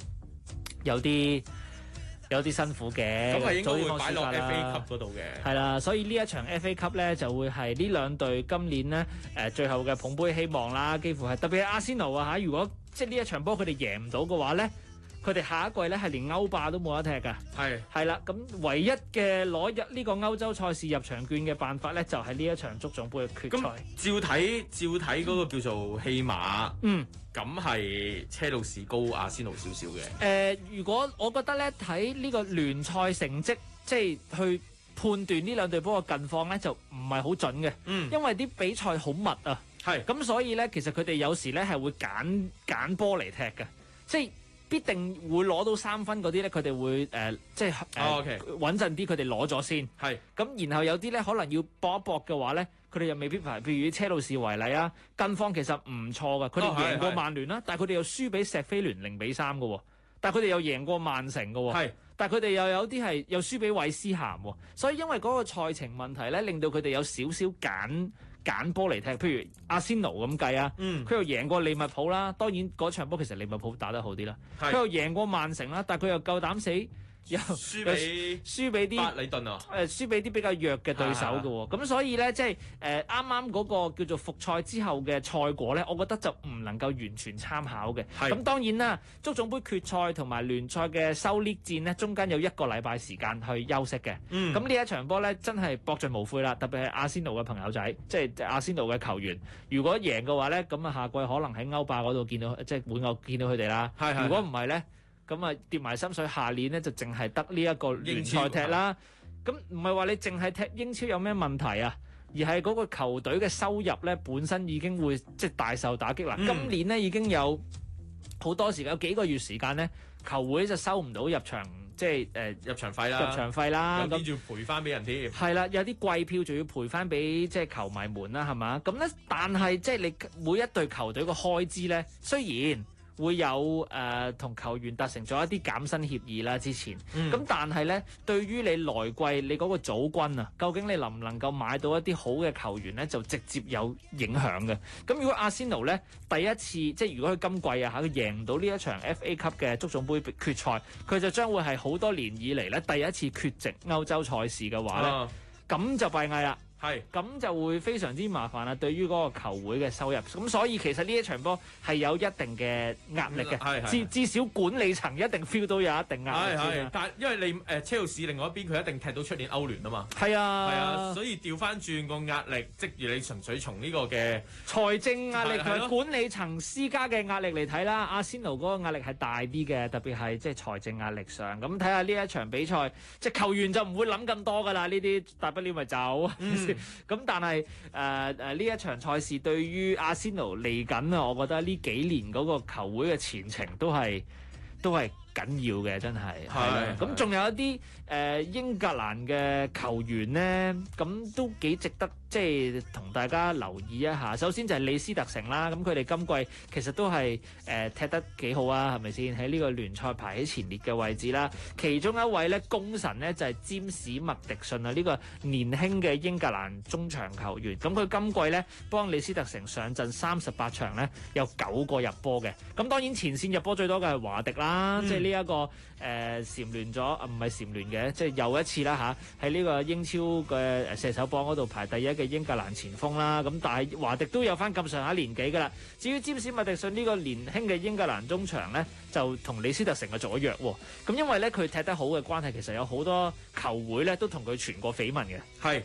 有啲辛苦嘅， 咁係應該會擺落 FA 級嗰度嘅。 係啦，所以呢一場 FA 級咧就會係呢兩隊今年咧最後嘅捧杯希望啦，幾乎係特別係阿仙奴啊嚇，如果即係呢一場波佢哋贏唔到嘅話咧，佢哋下一季咧係連歐霸都冇得踢㗎。係啦，咁唯一嘅攞入呢個歐洲賽事入場券嘅辦法咧，就係呢一場足總杯嘅決賽。 照睇嗰個叫做戲碼，咁係車路士高阿仙奴少少嘅。 如果我覺得咧睇呢個聯賽成績，即係去判斷呢兩隊波嘅近況咧，就唔係好準嘅。因為啲比賽好密啊。咁所以咧，其實佢哋有時咧係會揀波嚟踢嘅，即係必定會攞到3分嗰啲咧，佢哋會即係穩陣啲，佢哋攞咗先。咁然後有啲咧可能要搏一搏嘅話咧，佢哋又未必排。譬如以車路士為例啊，近況其實唔錯噶，佢哋贏過曼聯啦，但係佢哋又輸俾錫菲聯0-3嘅喎，但係佢哋又贏過曼城嘅喎，但係佢哋又有啲係又輸俾韋斯咸喎，所以因為嗰個賽程問題咧，令到佢哋有少少揀波嚟踢，譬如阿仙奴咁計啊，佢又贏過利物浦啦，當然嗰場波其實利物浦打得好啲啦，佢又贏過曼城啦，但係佢又夠膽死。又輸俾啲巴里頓啊！ 輸俾啲比較弱嘅對手嘅喎，咁所以咧，即係啱啱嗰個叫做復賽之後嘅賽果咧，我覺得就唔能夠完全參考嘅。咁當然啦，足總杯決賽同埋聯賽嘅收列戰呢，中間有1個禮拜時間去休息嘅。咁呢一場波咧，真係搏盡無悔啦！特別係阿仙奴嘅朋友仔，即係阿仙奴嘅球員，如果贏嘅話咧，咁啊下季可能喺歐霸嗰度見到，即係會有見到佢哋啦。如果唔係咧，咁啊跌埋心水，下年咧就淨係得呢一個聯賽踢啦。咁唔係話你淨係踢英超有咩問題啊？而係嗰個球隊嘅收入咧本身已經會即係大受打擊啦。今年咧已經有好多時間，有幾個月時間咧，球會就收唔到入場，即係入場費啦，有啲要賠翻俾人添。係啦， 有啲貴票仲要賠翻俾即係球迷們啦，係嘛？咁咧，但係即係你每一隊球隊嘅開支咧，雖然會有同球員達成咗一啲減薪協議啦，之前咁，但係咧，對於你來季你嗰個組軍啊，究竟你能唔能夠買到一啲好嘅球員咧，就直接有影響嘅。咁如果阿仙奴咧第一次即係如果佢今季啊嚇佢贏唔到呢一場 FA 級嘅足總杯決賽，佢就將會係好多年以嚟咧第一次缺席歐洲賽事嘅話咧，咁就弊翳啦。咁就會非常之麻煩啦，對於嗰個球會嘅收入。咁所以其實呢一場波係有一定嘅壓力嘅，至少管理層一定 feel 到有一定壓力。 但係因為你車路士另外一邊佢一定踢到出年歐聯啊嘛。 係啊， 所以調翻轉個壓力，即如你純粹從呢個嘅財政壓力同管理層施加嘅壓力嚟睇啦，阿仙奴嗰個壓力係大啲嘅，特別係即係財政壓力上。咁睇下呢一場比賽，即係球員就唔會諗咁多㗎啦，呢啲大不了咪走。咁但係呢一場賽事對於阿仙奴嚟緊啊，我覺得呢幾年嗰個球會嘅前程都係緊要嘅，真係。咁仲有一啲英格蘭嘅球員呢，咁都幾值得即係同大家留意一下。首先就係李斯特城啦，咁佢哋今季其實都係踢得幾好啊，係咪先？喺呢個聯賽排喺前列嘅位置啦。其中一位咧功臣呢，就係詹士麥迪遜啊，呢個年輕嘅英格蘭中場球員。咁佢今季咧幫李斯特城上陣38場咧，有9個入波嘅。咁當然前線入波最多嘅係華迪啦，即係呢一個蟬聯咗唔係蟬聯嘅，即係又一次啦嚇，喺呢個英超嘅射手榜嗰度排第一嘅英格蘭前鋒啦。咁但係華迪都有翻咁上下年紀㗎啦。至於詹士麥迪遜呢個年輕嘅英格蘭中場咧，就同李斯特城嘅續約喎。咁因為咧佢踢得好嘅關係，其實有好多球會咧都同佢傳過緋聞嘅。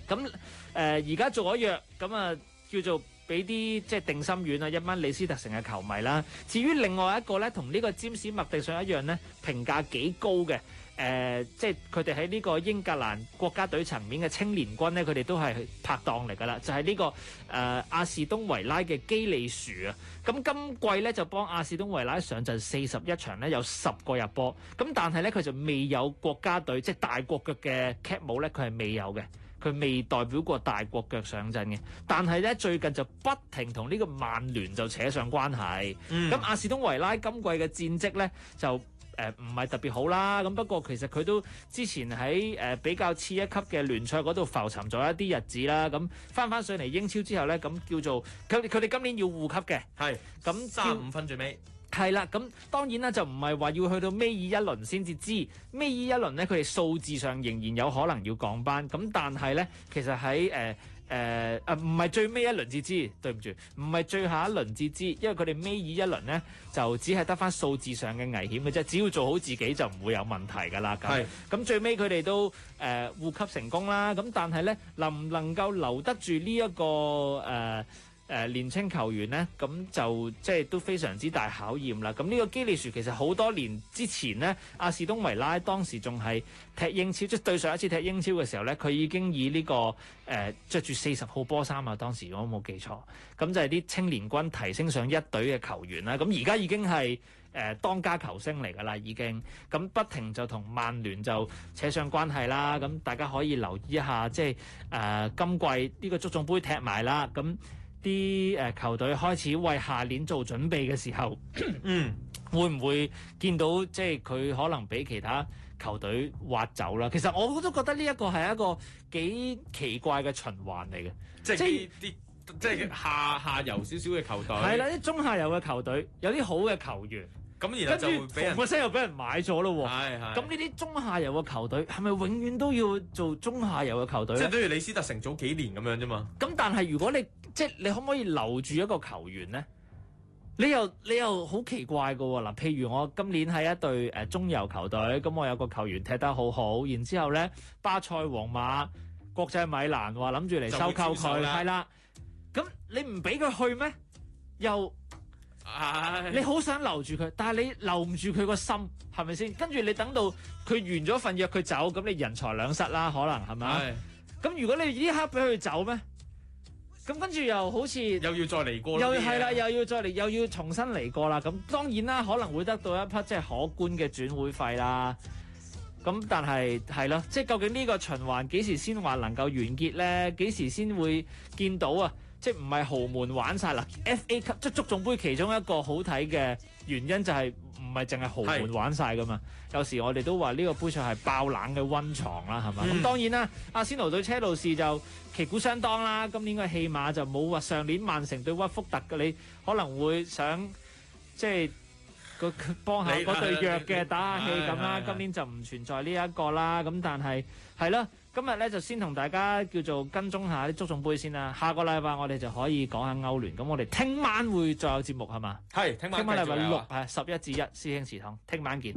咁而家做咗約，咁啊叫做俾啲即係定心丸啊，一班李斯特城嘅球迷啦。至於另外一個咧，同呢個詹士麥迪遜一樣咧，評價幾高嘅。即係佢哋喺呢個英格蘭國家隊層面嘅青年軍咧，佢哋都係拍檔嚟㗎啦。就係呢個阿士東維拉嘅基利殊啊。咁今季咧就幫阿士東維拉上陣41場咧，有10個入波。咁但係咧佢就未有國家隊即係大國腳嘅 cap 帽咧，佢係未有嘅。佢未代表過大國腳上陣嘅。但係咧最近就不停同呢個曼聯就扯上關係。咁阿士東維拉今季嘅戰績咧就唔係特別好啦，咁不過其實佢都之前喺比較次一級嘅聯賽嗰度浮沉咗一啲日子啦，咁翻上嚟英超之後咧，咁叫做佢哋今年要護級嘅， 係咁35分最尾。 係啦，咁當然啦，就唔係話要去到尾二一輪先至知，尾二一輪咧佢哋數字上仍然有可能要降班，咁但係咧其實喺唔係最尾一輪至知，對唔住，唔係最後一輪至知，因為佢哋尾二一輪咧就只係得翻數字上嘅危險嘅啫，只要做好自己就唔會有問題㗎啦。咁最尾佢哋都護級成功啦，咁但係咧能唔能夠留得住呢一個年青球員呢，咁就即係都非常之大考驗啦。咁呢個基利殊其實好多年之前呢，阿士東維拉當時仲係踢英超，即係對上一次踢英超嘅時候呢，佢已經以呢個着住40號波衫啊，當時我冇記錯，咁就係啲青年軍提升上一隊嘅球員啦。咁而家已經係當家球星嚟㗎啦，已經咁不停就同曼聯就扯上關係啦。咁大家可以留意一下，即係今季呢個足總杯踢埋啦，咁啲球隊開始為下年做準備嘅時候，會唔會見到即係佢可能俾其他球隊挖走啦？其實我都覺得呢一個係一個幾奇怪嘅循環嚟嘅， 即係即係下游少少嘅球隊， 係啦，啲中下游嘅球隊有啲好嘅球員， 咁然後就會俾人同個聲又俾人買咗咯喎。 係咁呢啲中下游嘅球隊係咪永遠都要做中下游嘅球隊咧？ 即係等於李斯特城早幾年咁樣啫嘛。 咁但係如果你即係你可唔可以留住一個球員咧？你又好奇怪㗎喎。嗱，譬如我今年喺一隊中游球隊，咁我有個球員踢得好好，然之後咧巴塞、皇馬、國際米蘭話諗住嚟收購佢，係啦。咁你唔俾佢去咩？又你好想留住佢，但係你留唔住佢個心，係咪先？跟住你等到佢完咗份約佢走，咁你人財兩失啦，可能係咪？咁如果你呢刻俾佢走咩？咁跟住又好似又要再嚟過， 又係啦，又要再嚟，又要重新嚟過啦。咁當然啦，可能會得到一筆即係可觀嘅轉會費啦。咁但係係咯，即係究竟呢個循環幾時先話能夠完結咧？幾時先會見到啊？即係唔係豪門玩晒啦 ？FA 級即係足總杯其中一個好睇嘅原因就係唔係淨係豪門玩晒噶嘛？有時我哋都話呢個杯賽係爆冷嘅溫床啦，係嘛？咁當然啦，阿仙奴對車路士就旗鼓相當啦。今年嘅戲碼就冇話上年曼城對屈福特嘅，你可能會想即係幫下嗰對弱嘅打下氣咁啦。今年就唔存在呢一個啦。咁但係係咯。今日咧就先同大家叫做跟蹤下啲足總杯先啦。下個禮拜我哋就可以講下歐聯。咁我哋聽晚會再有節目係嘛？ 係，聽晚禮拜6係11至1，師兄祠堂，聽晚見。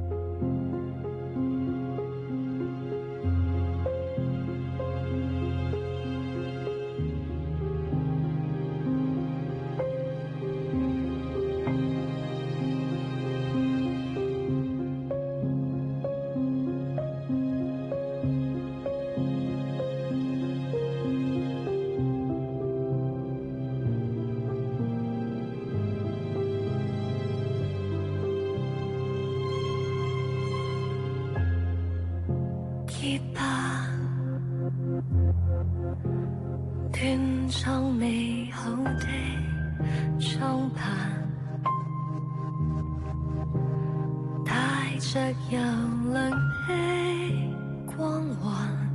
斷創美好的裝扮，帶着柔亮的光環。